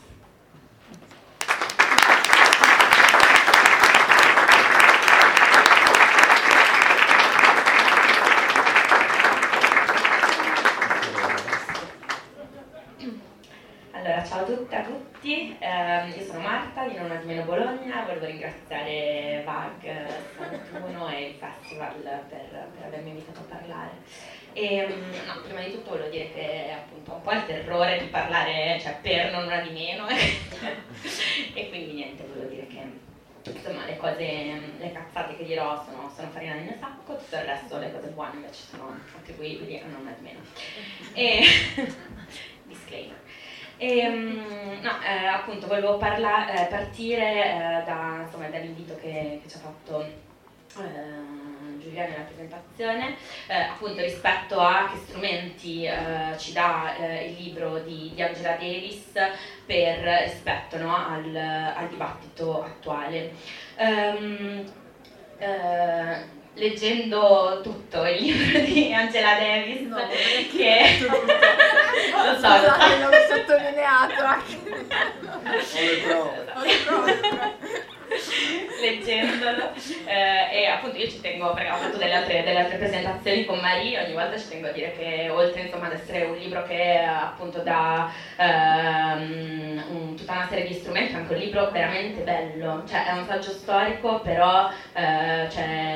Allora, ciao a tutte e a tutti, io sono Marta di Non Meno Bologna, volevo ringraziare VAG 61 e il festival per avermi invitato a parlare. No, prima di tutto volevo dire che è appunto un po' il terrore di parlare, cioè per non una di meno, e quindi niente, volevo dire che insomma le cazzate che dirò sono farina del mio sacco, tutto il resto, le cose buone invece sono attribuibili a non me meno. Disclaimer. Appunto volevo partire dall'invito che ci ha fatto Giuliano nella presentazione, appunto rispetto a che strumenti ci dà il libro di Angela Davis rispetto, no, al dibattito attuale. Leggendo tutto il libro di Angela Davis, no, che lo so, l'ho sottolineato anche. Ho le prove. Leggendolo e appunto io ci tengo, perché ho fatto delle altre presentazioni con Maria, ogni volta ci tengo a dire che oltre insomma ad essere un libro che appunto dà tutta una serie di strumenti, è anche un libro veramente bello, cioè è un saggio storico però è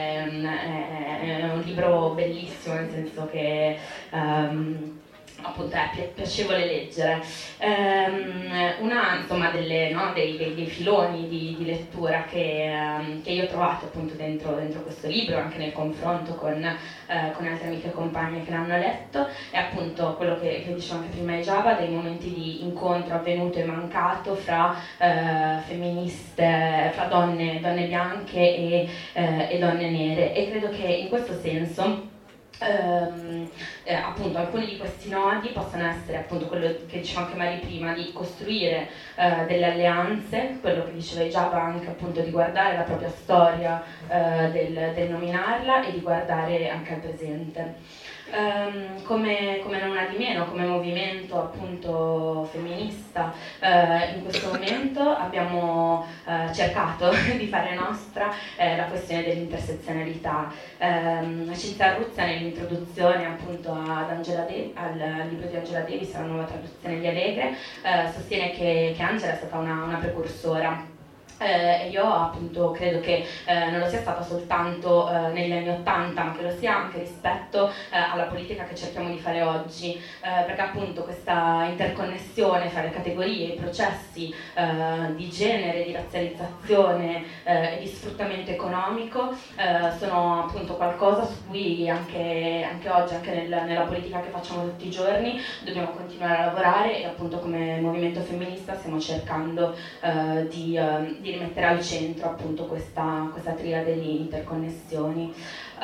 un libro bellissimo, nel senso che appunto è piacevole leggere. Una insomma dei filoni di lettura che io ho trovato appunto dentro questo libro, anche nel confronto con altre amiche e compagne che l'hanno letto, è appunto quello che dicevo anche prima di Giaba, dei momenti di incontro avvenuto e mancato fra femministe, fra donne bianche e donne nere, e credo che in questo senso appunto alcuni di questi nodi possono essere appunto quello che diceva anche Mari prima, di costruire delle alleanze, quello che diceva Giaba anche appunto di guardare la propria storia, del nominarla e di guardare anche al presente. Come non una di meno, come movimento appunto femminista, in questo momento abbiamo cercato di fare nostra la questione dell'intersezionalità. Cinzia Arruzza nell'introduzione appunto al libro di Angela Davis, la nuova traduzione di Allegre, sostiene che Angela è stata una precursora. E io appunto credo che non lo sia stata soltanto negli anni '80, ma che lo sia anche rispetto alla politica che cerchiamo di fare oggi, perché appunto questa interconnessione fra le categorie, i processi di genere, di razzializzazione e di sfruttamento economico sono appunto qualcosa su cui anche oggi, anche nella politica che facciamo tutti i giorni, dobbiamo continuare a lavorare, e appunto come movimento femminista stiamo cercando di rimettere al centro appunto questa triade di interconnessioni.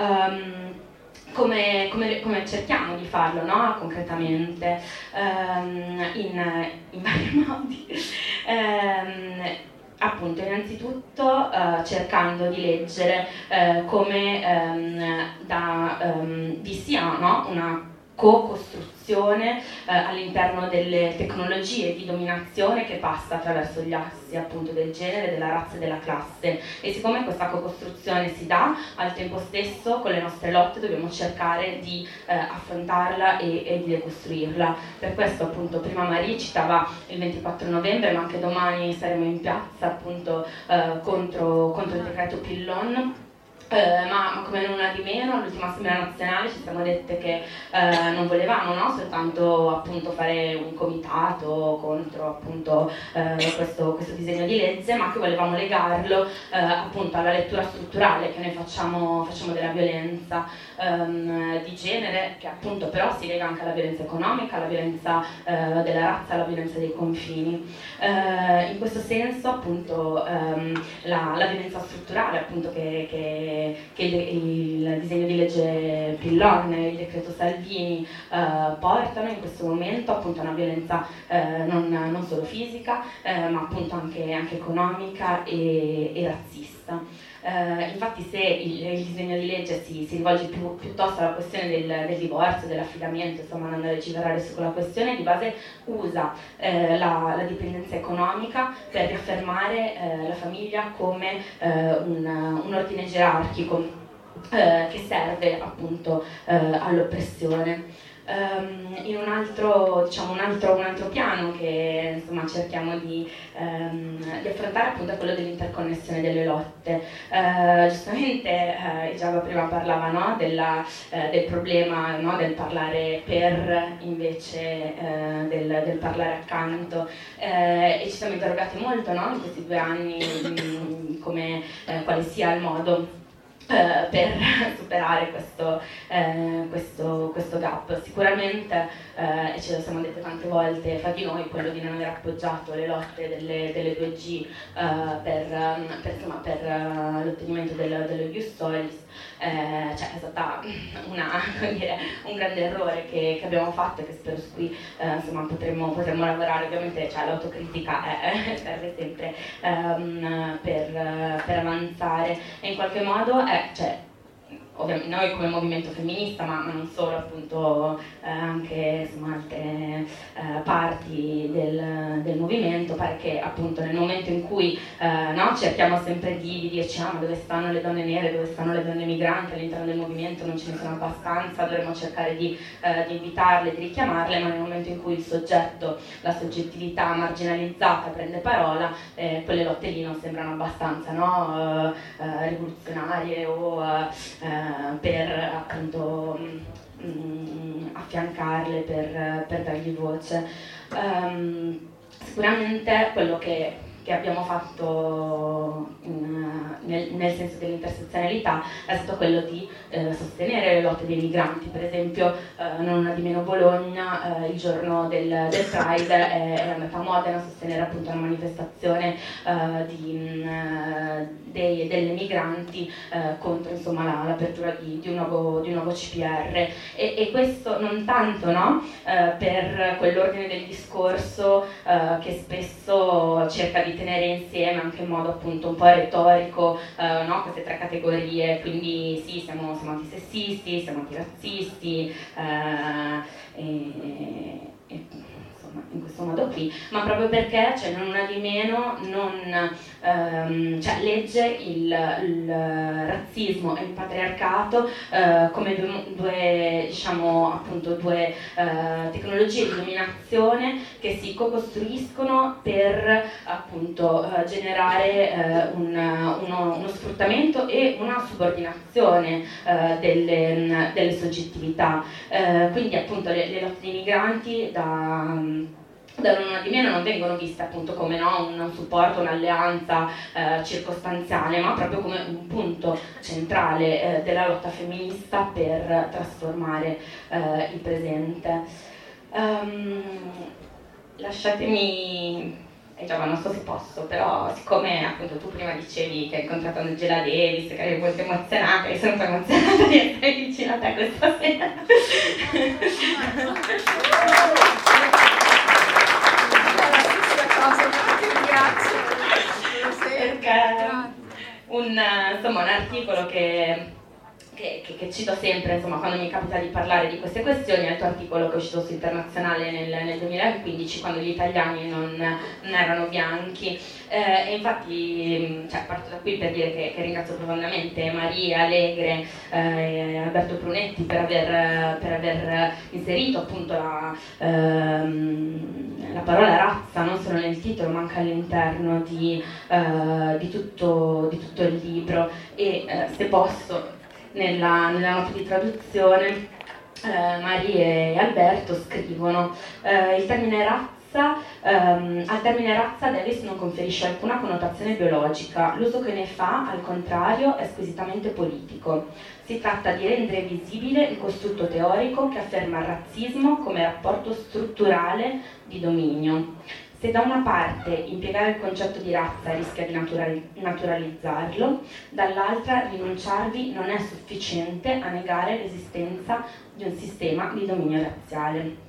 Come cerchiamo di farlo, no? Concretamente, in vari modi. Appunto, innanzitutto cercando di leggere come vi sia, no? Una co-costruzione all'interno delle tecnologie di dominazione che passa attraverso gli assi appunto del genere, della razza e della classe, e siccome questa co-costruzione si dà, al tempo stesso con le nostre lotte dobbiamo cercare di affrontarla e di decostruirla. Per questo appunto prima Maria citava il 24 novembre, ma anche domani saremo in piazza appunto contro il decreto Pillon. Ma come non una di meno, all'ultima assemblea nazionale ci siamo dette che non volevamo, no, soltanto appunto fare un comitato contro appunto questo disegno di legge, ma che volevamo legarlo appunto alla lettura strutturale che noi facciamo della violenza di genere, che appunto però si lega anche alla violenza economica, alla violenza della razza, alla violenza dei confini. In questo senso appunto la violenza strutturale appunto che il disegno di legge Pillon e il decreto Salvini portano in questo momento appunto a una violenza non solo fisica ma appunto anche economica e razzista. Infatti se il disegno di legge si rivolge piuttosto alla questione del divorzio, dell'affidamento, insomma andando a legiferare su quella questione, di base usa la dipendenza economica per riaffermare la famiglia come un ordine gerarchico che serve appunto all'oppressione. In un altro, diciamo, un altro piano che insomma cerchiamo di affrontare appunto è quello dell'interconnessione delle lotte. Giustamente Giaba prima parlava, no, del problema, no, del parlare per invece del parlare accanto, e ci siamo interrogati molto, no, in questi 2 anni quale sia il modo per superare questo gap. Sicuramente, e ce lo siamo dette tante volte fra di noi, quello di non aver appoggiato le lotte delle 2G per l'ottenimento dello Ius Solis, è stata un grande errore che abbiamo fatto e che spero su cui insomma potremmo lavorare. Ovviamente l'autocritica serve sempre per avanzare, e in qualche modo ovviamente noi come movimento femminista, ma non solo, appunto anche insomma, altre parti del movimento, pare che appunto nel momento in cui cerchiamo sempre di dirci ma dove stanno le donne nere, dove stanno le donne migranti all'interno del movimento, non ce ne sono abbastanza, dovremmo cercare di invitarle, di richiamarle, ma nel momento in cui il soggetto, la soggettività marginalizzata prende parola, quelle lotte lì non sembrano abbastanza rivoluzionarie o per appunto affiancarle, per dargli voce. Sicuramente quello che abbiamo fatto nel senso dell'intersezionalità è stato quello di sostenere le lotte dei migranti. Per esempio non una di meno Bologna, il giorno del Pride è andata a Modena a sostenere appunto una manifestazione delle migranti contro insomma l'apertura di un nuovo CPR, e questo non tanto per quell'ordine del discorso che spesso cerca di tenere insieme anche in modo appunto un po' retorico queste 3 categorie, quindi sì, siamo antisessisti, siamo antirazzisti, insomma in questo modo qui, ma proprio perché non una di meno legge il razzismo e il patriarcato come due tecnologie di dominazione che si co-costruiscono per appunto generare uno sfruttamento e una subordinazione delle soggettività. Quindi appunto le lotte dei migranti da una di meno non vengono viste appunto come un supporto, un'alleanza circostanziale, ma proprio come un punto centrale della lotta femminista per trasformare il presente. Lasciatemi, Giova, non so se posso, però siccome appunto tu prima dicevi che hai incontrato Angela Davis, che eri molto emozionata, io sono un po' emozionata di essere vicino a te questa sera. Perché un articolo che cito sempre, insomma, quando mi capita di parlare di queste questioni, è il tuo articolo che è uscito su Internazionale nel 2015, quando gli italiani non erano bianchi. E infatti parto da qui per dire che ringrazio profondamente Maria Allegre e Alberto Brunetti per aver inserito appunto la parola razza non solo nel titolo ma anche all'interno di tutto il libro, e se posso nella nota di traduzione Maria e Alberto scrivono il termine razza. Al termine razza Davis non conferisce alcuna connotazione biologica, l'uso che ne fa, al contrario, è squisitamente politico. Si tratta di rendere visibile il costrutto teorico che afferma il razzismo come rapporto strutturale di dominio. Se da una parte impiegare il concetto di razza rischia di naturalizzarlo, dall'altra rinunciarvi non è sufficiente a negare l'esistenza di un sistema di dominio razziale.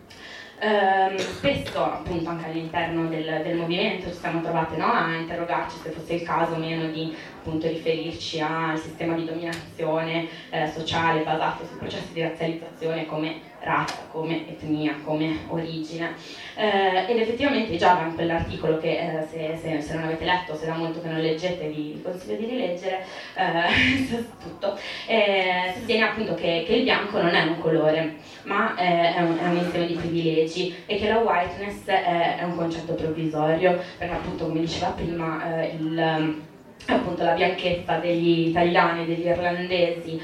Spesso appunto anche all'interno del movimento ci siamo trovate a interrogarci se fosse il caso o meno di appunto riferirci al sistema di dominazione sociale basato sui processi di razzializzazione come razza, come etnia, come origine. Ed effettivamente già in quell'articolo che se non avete letto, se da molto che non leggete, vi consiglio di rileggere, tutto, sostiene appunto che il bianco non è un colore, ma è un insieme di privilegi, e che la whiteness è un concetto provvisorio, perché appunto, come diceva prima, appunto la bianchezza degli italiani e degli irlandesi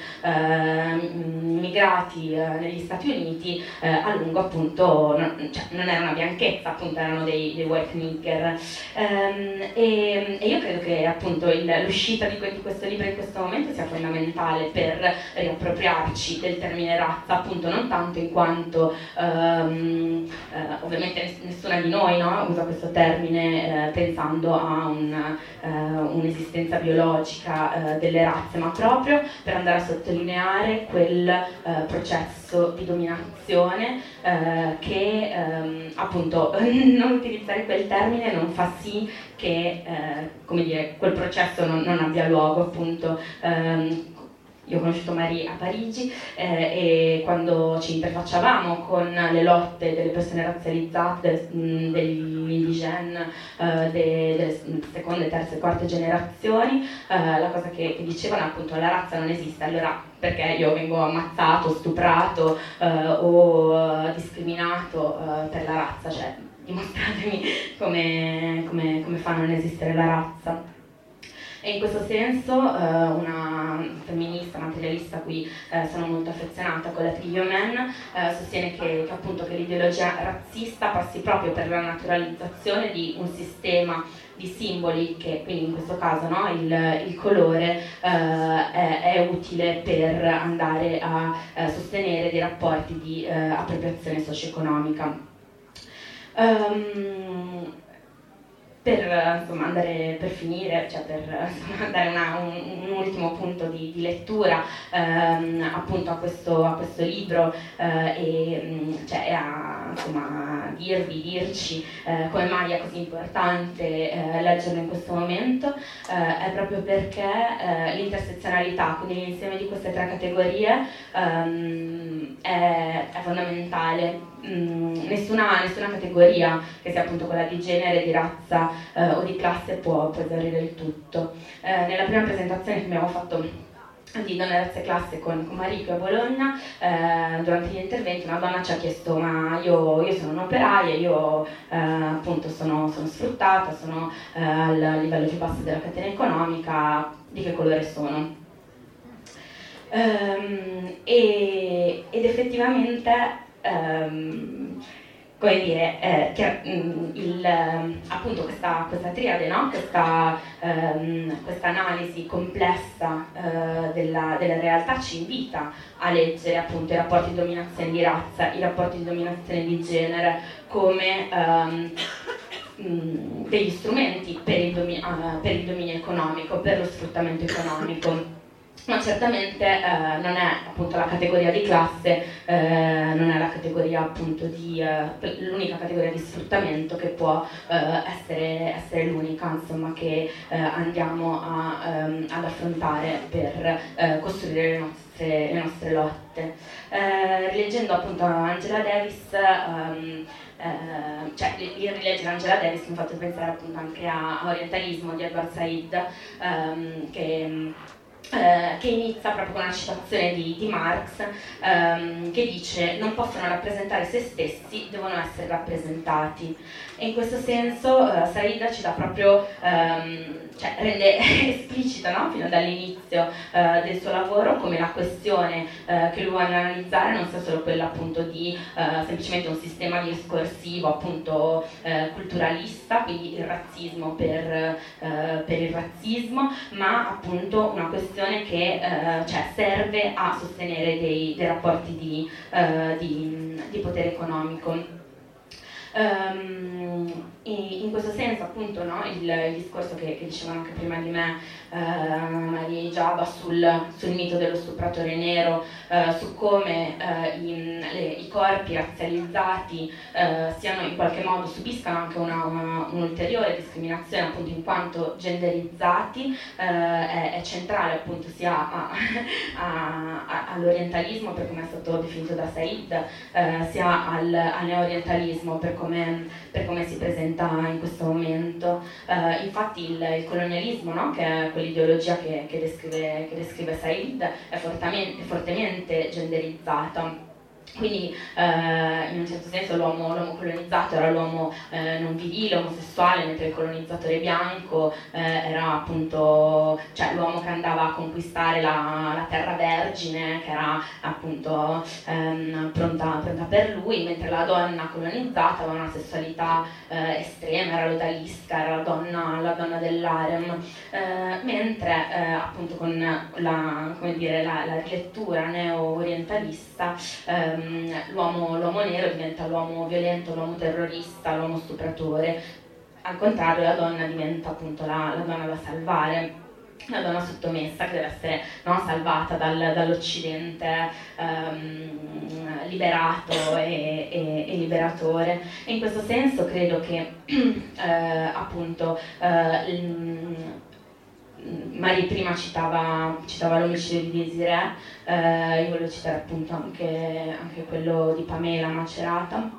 migrati negli Stati Uniti a lungo appunto non era una bianchezza, appunto erano dei white nigger, e io credo che appunto l'uscita di questo libro in questo momento sia fondamentale per riappropriarci del termine razza, appunto non tanto in quanto ovviamente nessuna di noi, no, usa questo termine pensando a un'esistenza biologica delle razze, ma proprio per andare a sottolineare quel processo di dominazione che appunto non utilizzare quel termine non fa sì che come dire, quel processo non abbia luogo, appunto. Io ho conosciuto Marie a Parigi e quando ci interfacciavamo con le lotte delle persone razzializzate, degli indigeni, delle seconde, terze e quarte generazioni, la cosa che dicevano appunto la razza non esiste, allora perché io vengo ammazzato, stuprato o discriminato per la razza, cioè dimostratemi come fa a non esistere la razza. E in questo senso una femminista materialista a cui sono molto affezionata, Colette Guillaumin, sostiene che appunto che l'ideologia razzista passi proprio per la naturalizzazione di un sistema di simboli che, quindi in questo caso, no, il colore è utile per andare a sostenere dei rapporti di appropriazione socio-economica. Per finire, cioè per dare un ultimo punto di lettura appunto a questo libro cioè a dirci come mai è così importante leggerlo in questo momento, è proprio perché l'intersezionalità, quindi l'insieme di queste tre categorie è fondamentale. Nessuna categoria, che sia appunto quella di genere, di razza o di classe, può esaurire il tutto. Nella prima presentazione che abbiamo fatto di Donne, Razze e Classe con Marico a Bologna, durante gli interventi una donna ci ha chiesto: ma io sono un'operaia, io appunto sono sfruttata, sono al livello più basso della catena economica, di che colore sono? Ed effettivamente come dire, appunto questa triade, no? questa analisi complessa della realtà ci invita a leggere appunto i rapporti di dominazione di razza, i rapporti di dominazione di genere come degli strumenti per il dominio economico, per lo sfruttamento economico. Ma certamente non è appunto la categoria di classe, non è la categoria appunto l'unica categoria di sfruttamento che può essere l'unica, insomma, che andiamo ad affrontare per costruire le nostre lotte. Rileggendo appunto Angela Davis, cioè il rileggere Angela Davis mi ha fatto pensare appunto anche a Orientalismo di Edward Said, che inizia proprio con una citazione di Marx, che dice: non possono rappresentare se stessi, devono essere rappresentati. E in questo senso Said ci dà proprio, cioè rende esplicita, no? Fino dall'inizio del suo lavoro, come la questione che lui vuole analizzare non sia solo quella appunto di semplicemente un sistema discorsivo appunto culturalista, quindi il razzismo per il razzismo, ma appunto una questione che cioè serve a sostenere dei rapporti di potere economico. In questo senso appunto, no, il discorso che dicevano anche prima di me Maria Giaba sul mito dello stupratore nero, su come i corpi razzializzati siano in qualche modo, subiscano anche un'ulteriore discriminazione appunto in quanto genderizzati, è centrale appunto sia all'orientalismo per come è stato definito da Said, sia al neorientalismo per come si presenta in questo momento. Infatti il colonialismo, no, che è quell'ideologia che descrive Said, è fortemente genderizzato. Quindi in un certo senso l'uomo colonizzato era l'uomo non virile, omosessuale, mentre il colonizzatore bianco era appunto, cioè l'uomo che andava a conquistare la terra vergine, che era appunto pronta per lui, mentre la donna colonizzata aveva una sessualità estrema, era l'odalisca, era la donna dell'harem, mentre appunto con la rilettura neo-orientalista l'uomo nero diventa l'uomo violento, l'uomo terrorista, l'uomo stupratore. Al contrario, la donna diventa appunto la donna da salvare, la donna sottomessa che deve essere, no, salvata dall'Occidente liberato e liberatore. E in questo senso credo che appunto Mari prima citava l'omicidio di Desirée, io voglio citare appunto anche quello di Pamela Macerata.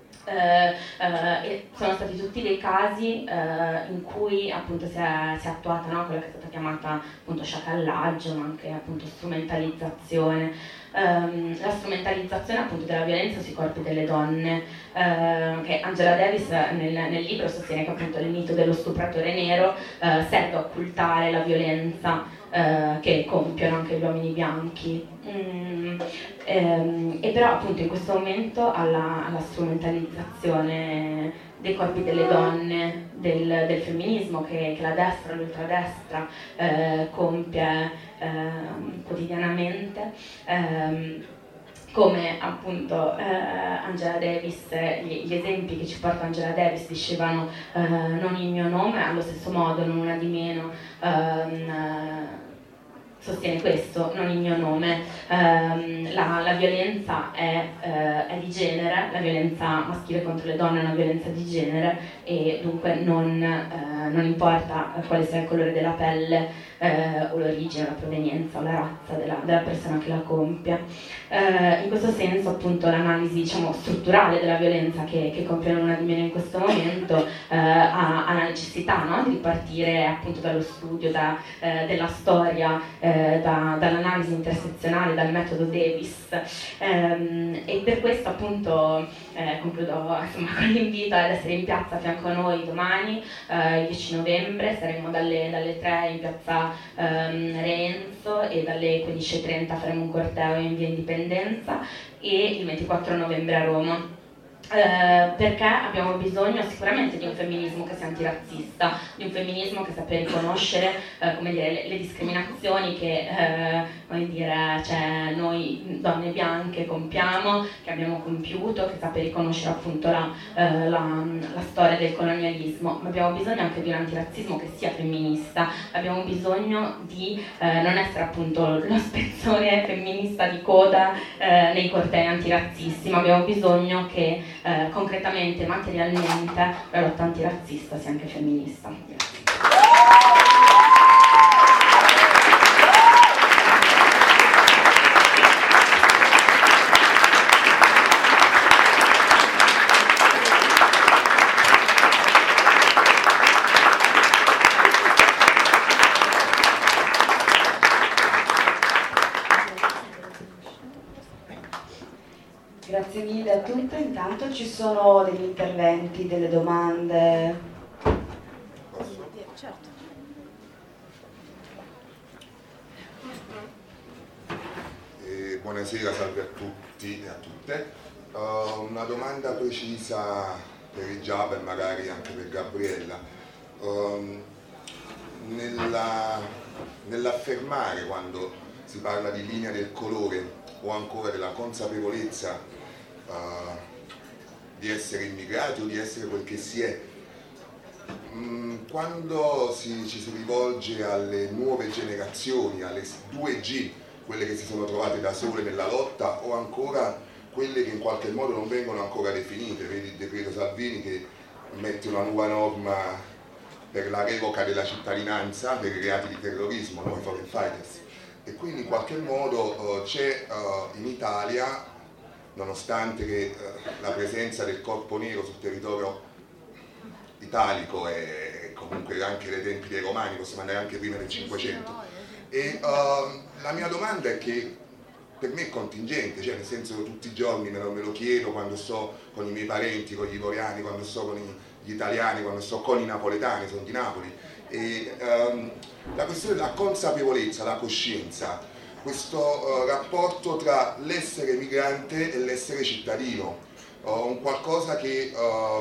E sono stati tutti dei casi in cui appunto si è attuata, no, quella che è stata chiamata appunto sciacallaggio, ma anche appunto strumentalizzazione. La strumentalizzazione appunto della violenza sui corpi delle donne, che Angela Davis nel libro sostiene che appunto il mito dello stupratore nero serve a occultare la violenza che compiono anche gli uomini bianchi. E però appunto in questo momento alla strumentalizzazione dei corpi delle donne, del femminismo che la destra, l'ultradestra compie quotidianamente, come appunto Angela Davis, gli esempi che ci porta Angela Davis dicevano non il mio nome, allo stesso modo non una di meno sostiene questo, non il mio nome. La violenza è di genere, la violenza maschile contro le donne è una violenza di genere e dunque non importa quale sia il colore della pelle o l'origine, la provenienza o la razza della persona che la compie. In questo senso appunto l'analisi, diciamo, strutturale della violenza che compiono una di meno in questo momento ha la necessità, no, di ripartire appunto dallo studio della storia, dall'analisi intersezionale, dal metodo Davis, e per questo appunto concludo insomma con l'invito ad essere in piazza a fianco a noi domani, il 10 novembre, saremo dalle 3 in piazza Renzo e dalle 15:30 faremo un corteo in via Indipendenza e il 24 novembre a Roma. Perché abbiamo bisogno sicuramente di un femminismo che sia antirazzista, di un femminismo che sappia riconoscere come dire, le discriminazioni che come dire, cioè, noi donne bianche compiamo, che abbiamo compiuto, che sappia riconoscere appunto la storia del colonialismo, ma abbiamo bisogno anche di un antirazzismo che sia femminista, abbiamo bisogno di non essere appunto lo spezzone femminista di coda nei cortei antirazzisti, ma abbiamo bisogno che concretamente, materialmente, la lotta antirazzista sia anche femminista. Grazie mille a tutte, intanto ci sono degli interventi, delle domande. Certo. Buonasera, salve a tutti e a tutte. Una domanda precisa per Giaba e magari anche per Gabriella. Nell'affermare, quando si parla di linea del colore o ancora della consapevolezza di essere immigrati o di essere quel che si è. Quando ci si rivolge alle nuove generazioni, alle 2G, quelle che si sono trovate da sole nella lotta, o ancora quelle che in qualche modo non vengono ancora definite, vedi il decreto Salvini che mette una nuova norma per la revoca della cittadinanza per i reati di terrorismo, noi foreign fighters, e quindi in qualche modo c'è in Italia, nonostante che la presenza del corpo nero sul territorio italico e comunque anche dai tempi dei Romani, possiamo andare anche prima del 500, e la mia domanda è che per me è contingente, cioè nel senso che tutti i giorni me lo chiedo quando sto con i miei parenti, con gli ivoriani, quando sto con gli italiani, quando sto con i napoletani, sono di Napoli, e la questione della consapevolezza, la coscienza, questo rapporto tra l'essere migrante e l'essere cittadino, un qualcosa che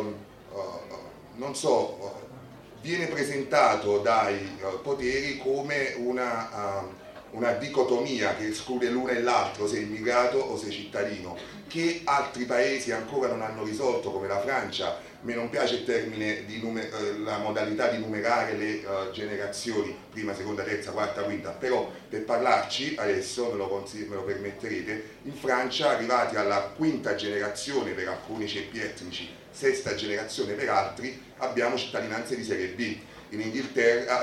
non so, viene presentato dai poteri come una dicotomia che esclude l'uno e l'altro, sei immigrato o sei cittadino, che altri paesi ancora non hanno risolto, come la Francia. A me non piace il termine la modalità di numerare le generazioni, prima, seconda, terza, quarta, quinta, però per parlarci adesso, me lo permetterete, in Francia, arrivati alla quinta generazione per alcuni ceppi etnici, sesta generazione per altri, abbiamo cittadinanze di serie B. In Inghilterra,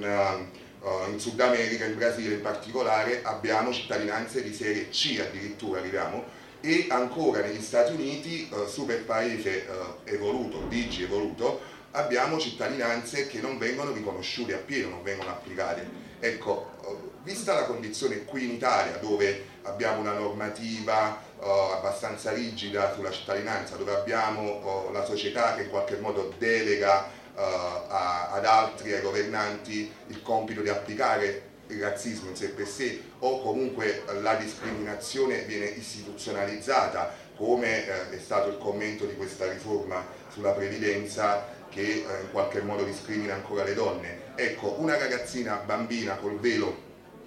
in Sud America, in Brasile in particolare, abbiamo cittadinanze di serie C, addirittura arriviamo, e ancora negli Stati Uniti, super paese evoluto, digi evoluto, abbiamo cittadinanze che non vengono riconosciute appieno, non vengono applicate. Ecco, vista la condizione qui in Italia, dove abbiamo una normativa abbastanza rigida sulla cittadinanza, dove abbiamo la società che in qualche modo delega ad altri, ai governanti, il compito di applicare il razzismo in sé per sé, o comunque la discriminazione viene istituzionalizzata, come è stato il commento di questa riforma sulla previdenza che in qualche modo discrimina ancora le donne. Ecco, una ragazzina bambina col velo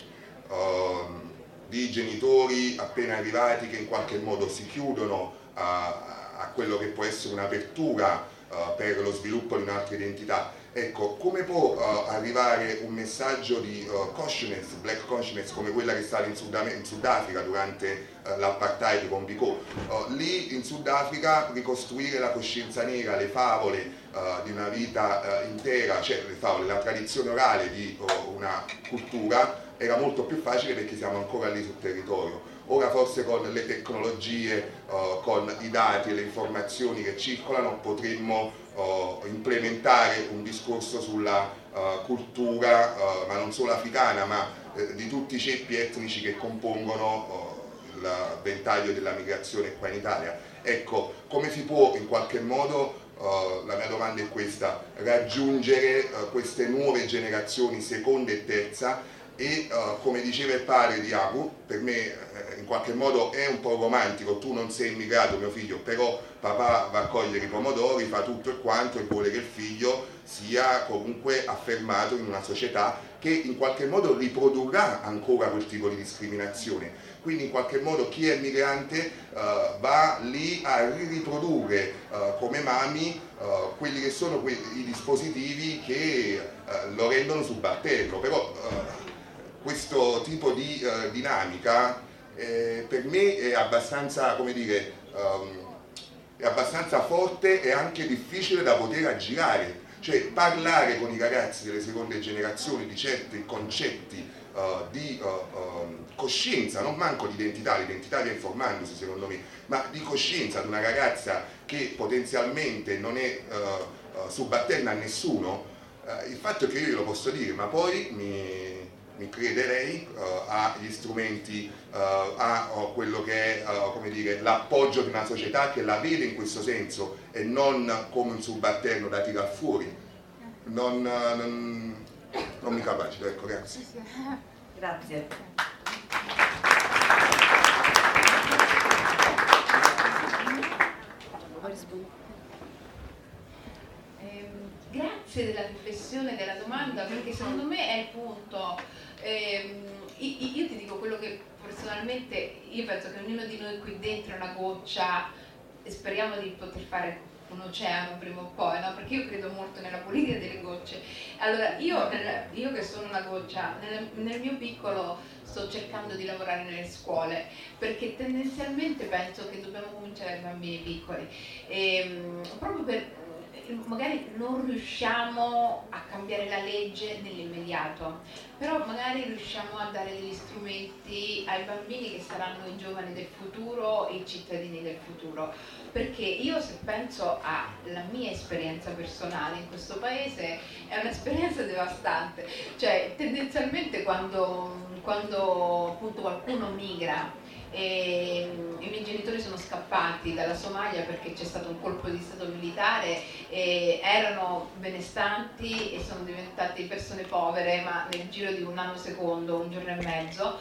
di genitori appena arrivati che in qualche modo si chiudono a quello che può essere un'apertura per lo sviluppo di un'altra identità. Ecco, come può arrivare un messaggio di consciousness, black consciousness, come quella che stava in Sudafrica durante l'apartheid con Biko? Lì in Sudafrica ricostruire la coscienza nera, le favole di una vita intera, cioè le favole, la tradizione orale di una cultura, era molto più facile perché siamo ancora lì sul territorio. Ora forse con le tecnologie, con i dati e le informazioni che circolano potremmo implementare un discorso sulla cultura, ma non solo africana, ma di tutti i ceppi etnici che compongono il ventaglio della migrazione qua in Italia. Ecco, come si può in qualche modo, la mia domanda è questa, raggiungere queste nuove generazioni, seconda e terza, e come diceva il padre di Agu, per me in qualche modo è un po' romantico, tu non sei immigrato mio figlio, però papà va a cogliere i pomodori, fa tutto e quanto e vuole che il figlio sia comunque affermato in una società che in qualche modo riprodurrà ancora quel tipo di discriminazione. Quindi in qualche modo chi è migrante va lì a riprodurre come mami quelli che sono i dispositivi che lo rendono subalterno, però questo tipo di dinamica per me è abbastanza, come dire, è abbastanza forte e anche difficile da poter aggirare, cioè parlare con i ragazzi delle seconde generazioni di certi concetti di coscienza, non manco di identità, l'identità viene formandosi secondo me, ma di coscienza di una ragazza che potenzialmente non è subalterna a nessuno, il fatto è che io glielo posso dire, ma poi mi crederei, ha gli strumenti, ha quello che è come dire, l'appoggio di una società che la vede in questo senso e non come un subalterno da tirar fuori. Non mi capacito, ecco, grazie. Grazie. Grazie della riflessione, della domanda, perché secondo me è il punto. Io ti dico quello che personalmente io penso che ognuno di noi qui dentro è una goccia e speriamo di poter fare un oceano prima o poi, no? Perché io credo molto nella politica delle gocce. Allora io che sono una goccia, nel mio piccolo sto cercando di lavorare nelle scuole, perché tendenzialmente penso che dobbiamo cominciare dai bambini piccoli, proprio per magari non riusciamo a cambiare la legge nell'immediato, però magari riusciamo a dare degli strumenti ai bambini che saranno i giovani del futuro e i cittadini del futuro. Perché io, se penso alla mia esperienza personale in questo paese, è un'esperienza devastante. Cioè, tendenzialmente quando appunto qualcuno migra, e i miei genitori sono scappati dalla Somalia perché c'è stato un colpo di stato militare, e erano benestanti e sono diventati persone povere, ma nel giro di un secondo, un giorno e mezzo.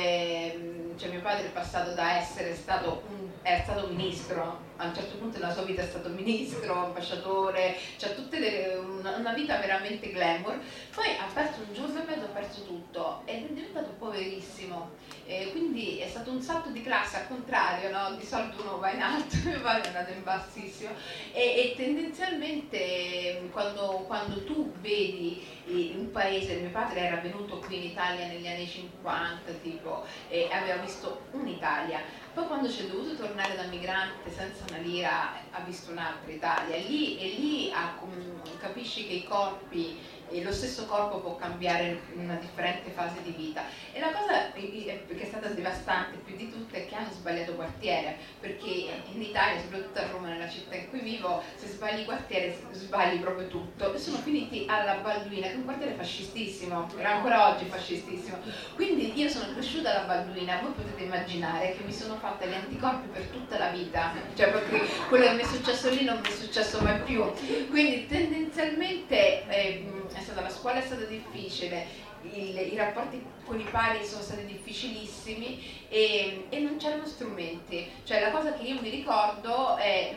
Cioè, mio padre è passato da essere stato ministro, a un certo punto nella sua vita è stato ministro, ambasciatore, cioè una vita veramente glamour. Poi ha perso un giorno e mezzo, ha perso tutto ed è diventato poverissimo. Quindi è stato un salto di classe al contrario, no? Di solito uno va in alto, mio padre è andato in bassissimo, e tendenzialmente quando tu vedi un paese, mio padre era venuto qui in Italia negli anni 50 tipo, e aveva visto un'Italia, poi quando c'è dovuto tornare da migrante senza una lira ha visto un'altra Italia, e lì capisci che i corpi, e lo stesso corpo può cambiare in una differente fase di vita. E la cosa che è stata devastante più di tutto è che hanno sbagliato quartiere, perché in Italia, soprattutto a Roma, nella città in cui vivo, se sbagli quartiere sbagli proprio tutto, e sono finiti alla Balduina, che è un quartiere fascistissimo, era ancora oggi fascistissimo. Quindi io sono cresciuta alla Balduina, voi potete immaginare che mi sono fatta gli anticorpi per tutta la vita, cioè perché quello che mi è successo lì non mi è successo mai più. Quindi tendenzialmente la scuola è stata difficile, i rapporti con i pari sono stati difficilissimi, e non c'erano strumenti. Cioè, la cosa che io mi ricordo è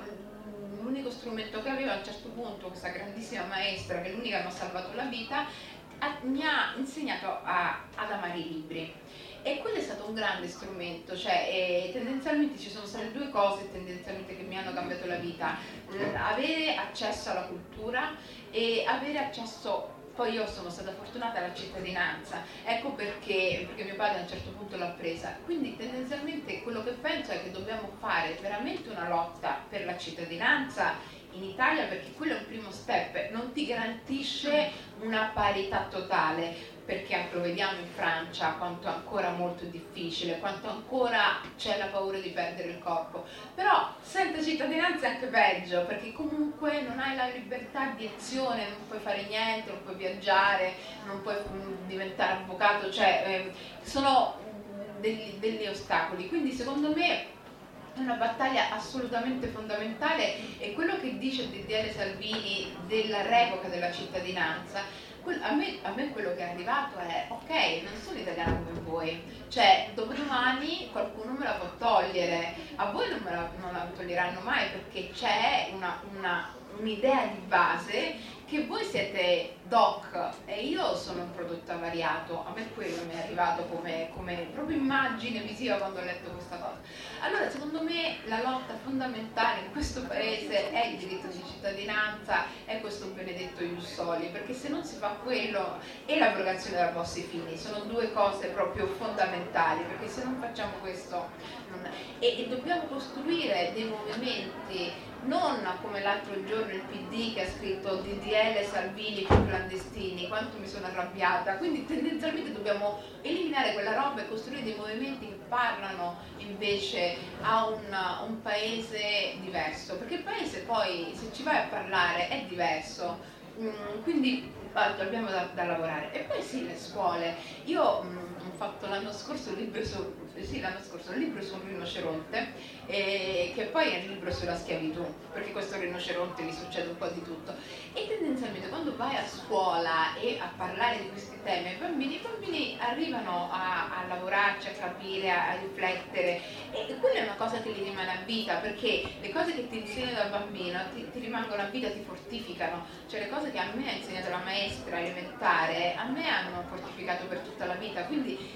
l'unico strumento che avevo a un certo punto, questa grandissima maestra, che è l'unica che mi ha salvato la vita, mi ha insegnato ad amare i libri. E quello è stato un grande strumento, cioè tendenzialmente ci sono state due cose tendenzialmente che mi hanno cambiato la vita: avere accesso alla cultura e avere accesso, poi io sono stata fortunata, alla cittadinanza. Ecco perché mio padre a un certo punto l'ha presa. Quindi tendenzialmente quello che penso è che dobbiamo fare veramente una lotta per la cittadinanza in Italia, perché quello è un primo step, non ti garantisce una parità totale, perché anche lo vediamo in Francia quanto è ancora molto difficile, quanto ancora c'è la paura di perdere il corpo. Però senza cittadinanza è anche peggio, perché comunque non hai la libertà di azione, non puoi fare niente, non puoi viaggiare, non puoi diventare avvocato, cioè sono degli ostacoli. Quindi secondo me è una battaglia assolutamente fondamentale, e quello che dice il DDL Salvini della revoca della cittadinanza, a me quello che è arrivato è: ok, non sono italiana come voi, cioè dopodomani qualcuno me la può togliere, a voi non la toglieranno mai, perché c'è un'idea di base che voi siete doc e io sono un prodotto avariato. A me quello mi è arrivato come proprio immagine visiva quando ho letto questa cosa. Allora, secondo me la lotta fondamentale in questo paese è il diritto di cittadinanza, è questo benedetto ius soli, perché se non si fa quello, e l'abrogazione della Bossi-Fini sono due cose proprio fondamentali, perché se non facciamo questo e dobbiamo costruire dei movimenti, non come l'altro giorno il PD che ha scritto DDL Salvini più clandestini, quanto mi sono arrabbiata. Quindi tendenzialmente dobbiamo eliminare quella roba e costruire dei movimenti che parlano invece a un paese diverso, perché il paese poi, se ci vai a parlare, è diverso. Quindi abbiamo da lavorare. E poi sì, le scuole. Io ho fatto l'anno scorso un libro su un rinoceronte, che poi è un libro sulla schiavitù, perché questo rinoceronte gli succede un po' di tutto. E tendenzialmente quando vai a scuola e a parlare di questi temi ai bambini, i bambini arrivano a lavorarci, a capire, a riflettere, e quella è una cosa che gli rimane a vita, perché le cose che ti insegnano da bambino ti rimangono a vita, ti fortificano. Cioè, le cose che a me ha insegnato la maestra elementare, a me hanno fortificato per tutta la vita. Quindi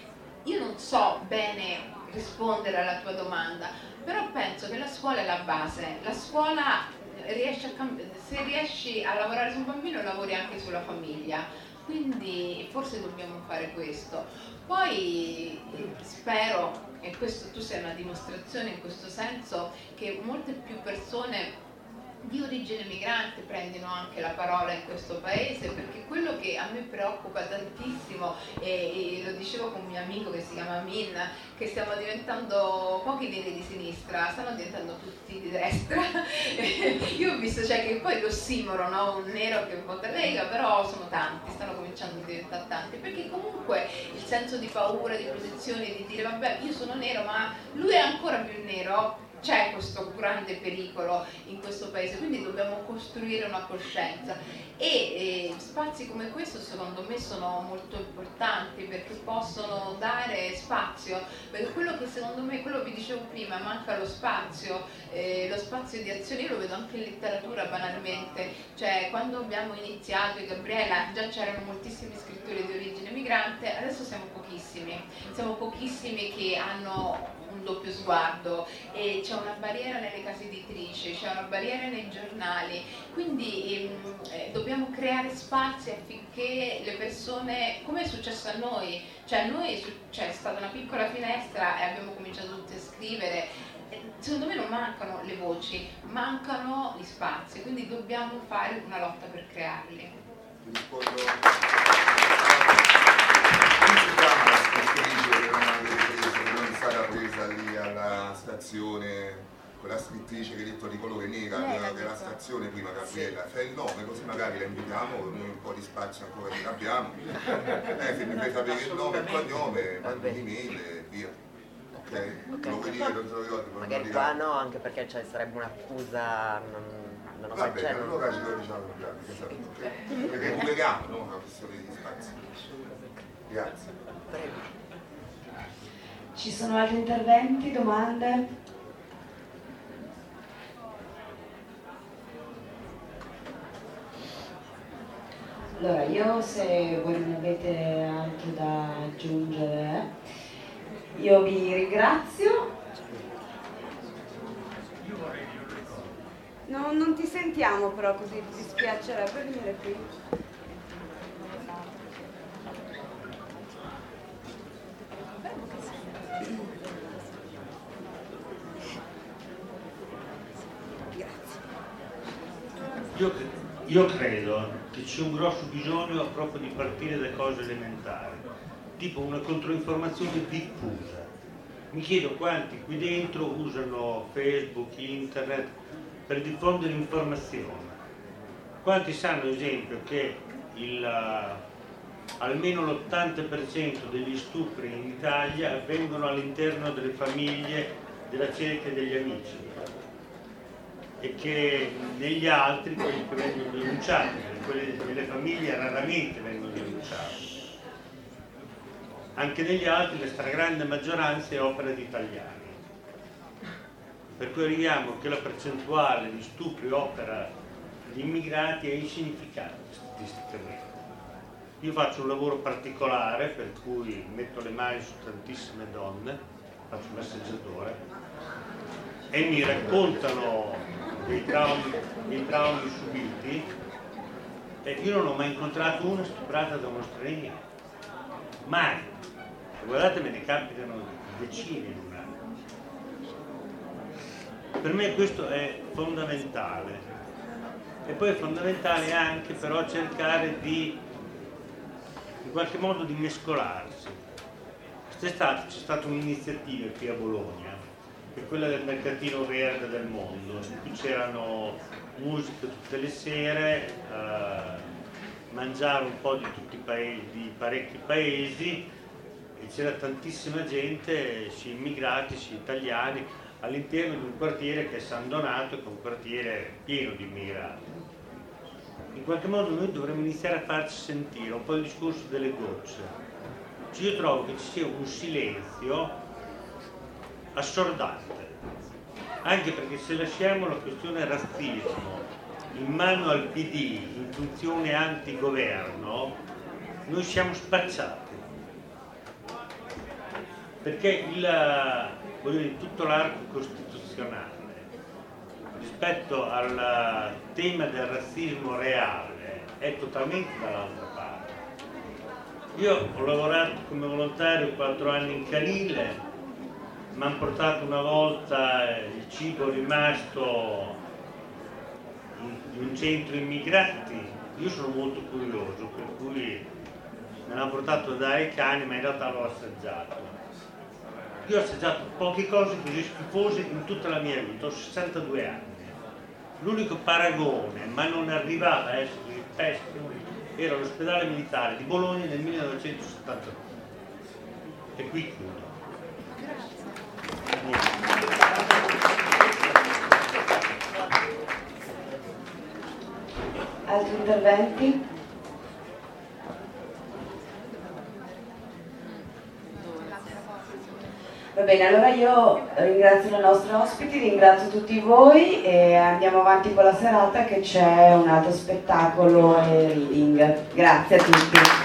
io non so bene rispondere alla tua domanda, però penso che la scuola è la base, la scuola se riesci a lavorare su un bambino lavori anche sulla famiglia, quindi forse dobbiamo fare questo. Poi spero, e questo tu sei una dimostrazione in questo senso, che molte più persone di origine migrante prendono anche la parola in questo paese, perché quello che a me preoccupa tantissimo, e lo dicevo con un mio amico che si chiama Min, che stiamo diventando pochi neri di sinistra, stanno diventando tutti di destra. Io ho visto, cioè, che poi l'ossimoro, no? Un nero che vota Lega, però sono tanti, stanno cominciando a diventare tanti, perché comunque il senso di paura, di posizione, di dire vabbè io sono nero ma lui è ancora più nero, c'è questo grande pericolo in questo paese, quindi dobbiamo costruire una coscienza e spazi come questo secondo me sono molto importanti, perché possono dare spazio, perché quello che secondo me, quello che vi dicevo prima, manca lo spazio di azione. Io lo vedo anche in letteratura banalmente, cioè quando abbiamo iniziato, Gabriela, già c'erano moltissimi scrittori di origine migrante, adesso siamo pochissimi che hanno un doppio sguardo, e c'è una barriera nelle case editrici, c'è una barriera nei giornali, quindi dobbiamo creare spazi affinché le persone, come è successo a noi, cioè a noi c'è stata una piccola finestra e abbiamo cominciato tutti a scrivere. Secondo me non mancano le voci, mancano gli spazi, quindi dobbiamo fare una lotta per crearli. Stata presa lì alla stazione quella scrittrice che ha detto di colore nera della stazione prima, Gabriella, fai il nome così magari la invitiamo, noi un po' di spazio ancora ce l'abbiamo, se mi fai sapere il nome e il cognome, mandi un'email e via. Ok? Lo vuoi dire, non te lo ricordi? Magari qua no, anche perché sarebbe un'accusa, non lo vabbè, faccio. allora ce lo diciamo, perché è un legame, no? Una questione di spazio. Grazie. Prego. Ci sono altri interventi, domande? Allora, io, se voi non avete altro da aggiungere, io vi ringrazio. No, non ti sentiamo però, così ti dispiacerebbe venire qui. Io credo che c'è un grosso bisogno proprio di partire da cose elementari, tipo una controinformazione diffusa. Mi chiedo quanti qui dentro usano Facebook, internet per diffondere informazione. Quanti sanno, ad esempio, che almeno l'80% degli stupri in Italia avvengono all'interno delle famiglie, della cerchia degli amici, e che negli altri, quelli che vengono denunciati, quelli delle famiglie raramente vengono denunciati. Anche negli altri la stragrande maggioranza è opera di italiani. Per cui arriviamo che la percentuale di stupri opera di immigrati è insignificante statisticamente. Io faccio un lavoro particolare per cui metto le mani su tantissime donne, faccio massaggiatore, e mi raccontano dei traumi subiti, e io non ho mai incontrato una stuprata da uno straniero, mai. E guardate, me ne capitano decine in un anno. Per me questo è fondamentale, e poi è fondamentale anche però cercare di in qualche modo di mescolarsi. Quest'estate c'è stata un'iniziativa qui a Bologna, che è quella del mercatino verde del mondo, in cui c'erano musiche tutte le sere, mangiare un po' di tutti i paesi, di parecchi paesi, e c'era tantissima gente, sia immigrati sia italiani, all'interno di un quartiere che è San Donato, che è un quartiere pieno di immigrati. In qualche modo noi dovremmo iniziare a farci sentire un po' il discorso delle gocce. Cioè, io trovo che ci sia un silenzio assordante, anche perché se lasciamo la questione razzismo in mano al PD in funzione antigoverno, noi siamo spacciati. perché tutto l'arco costituzionale rispetto al tema del razzismo reale è totalmente dall'altra parte. Io ho lavorato come volontario 4 anni in canile, mi hanno portato una volta il cibo rimasto in un centro immigrati, io sono molto curioso, per cui me l'hanno portato dai cani, ma in realtà l'ho assaggiato. Io ho assaggiato poche cose così schifose in tutta la mia vita, ho 62 anni. L'unico paragone, ma non arrivava a essere così pessimo, era l'ospedale militare di Bologna nel 1972. E qui chiudo. Altri interventi? Va bene, allora io ringrazio le nostre ospiti, ringrazio tutti voi e andiamo avanti con la serata che c'è un altro spettacolo e reading. Grazie a tutti.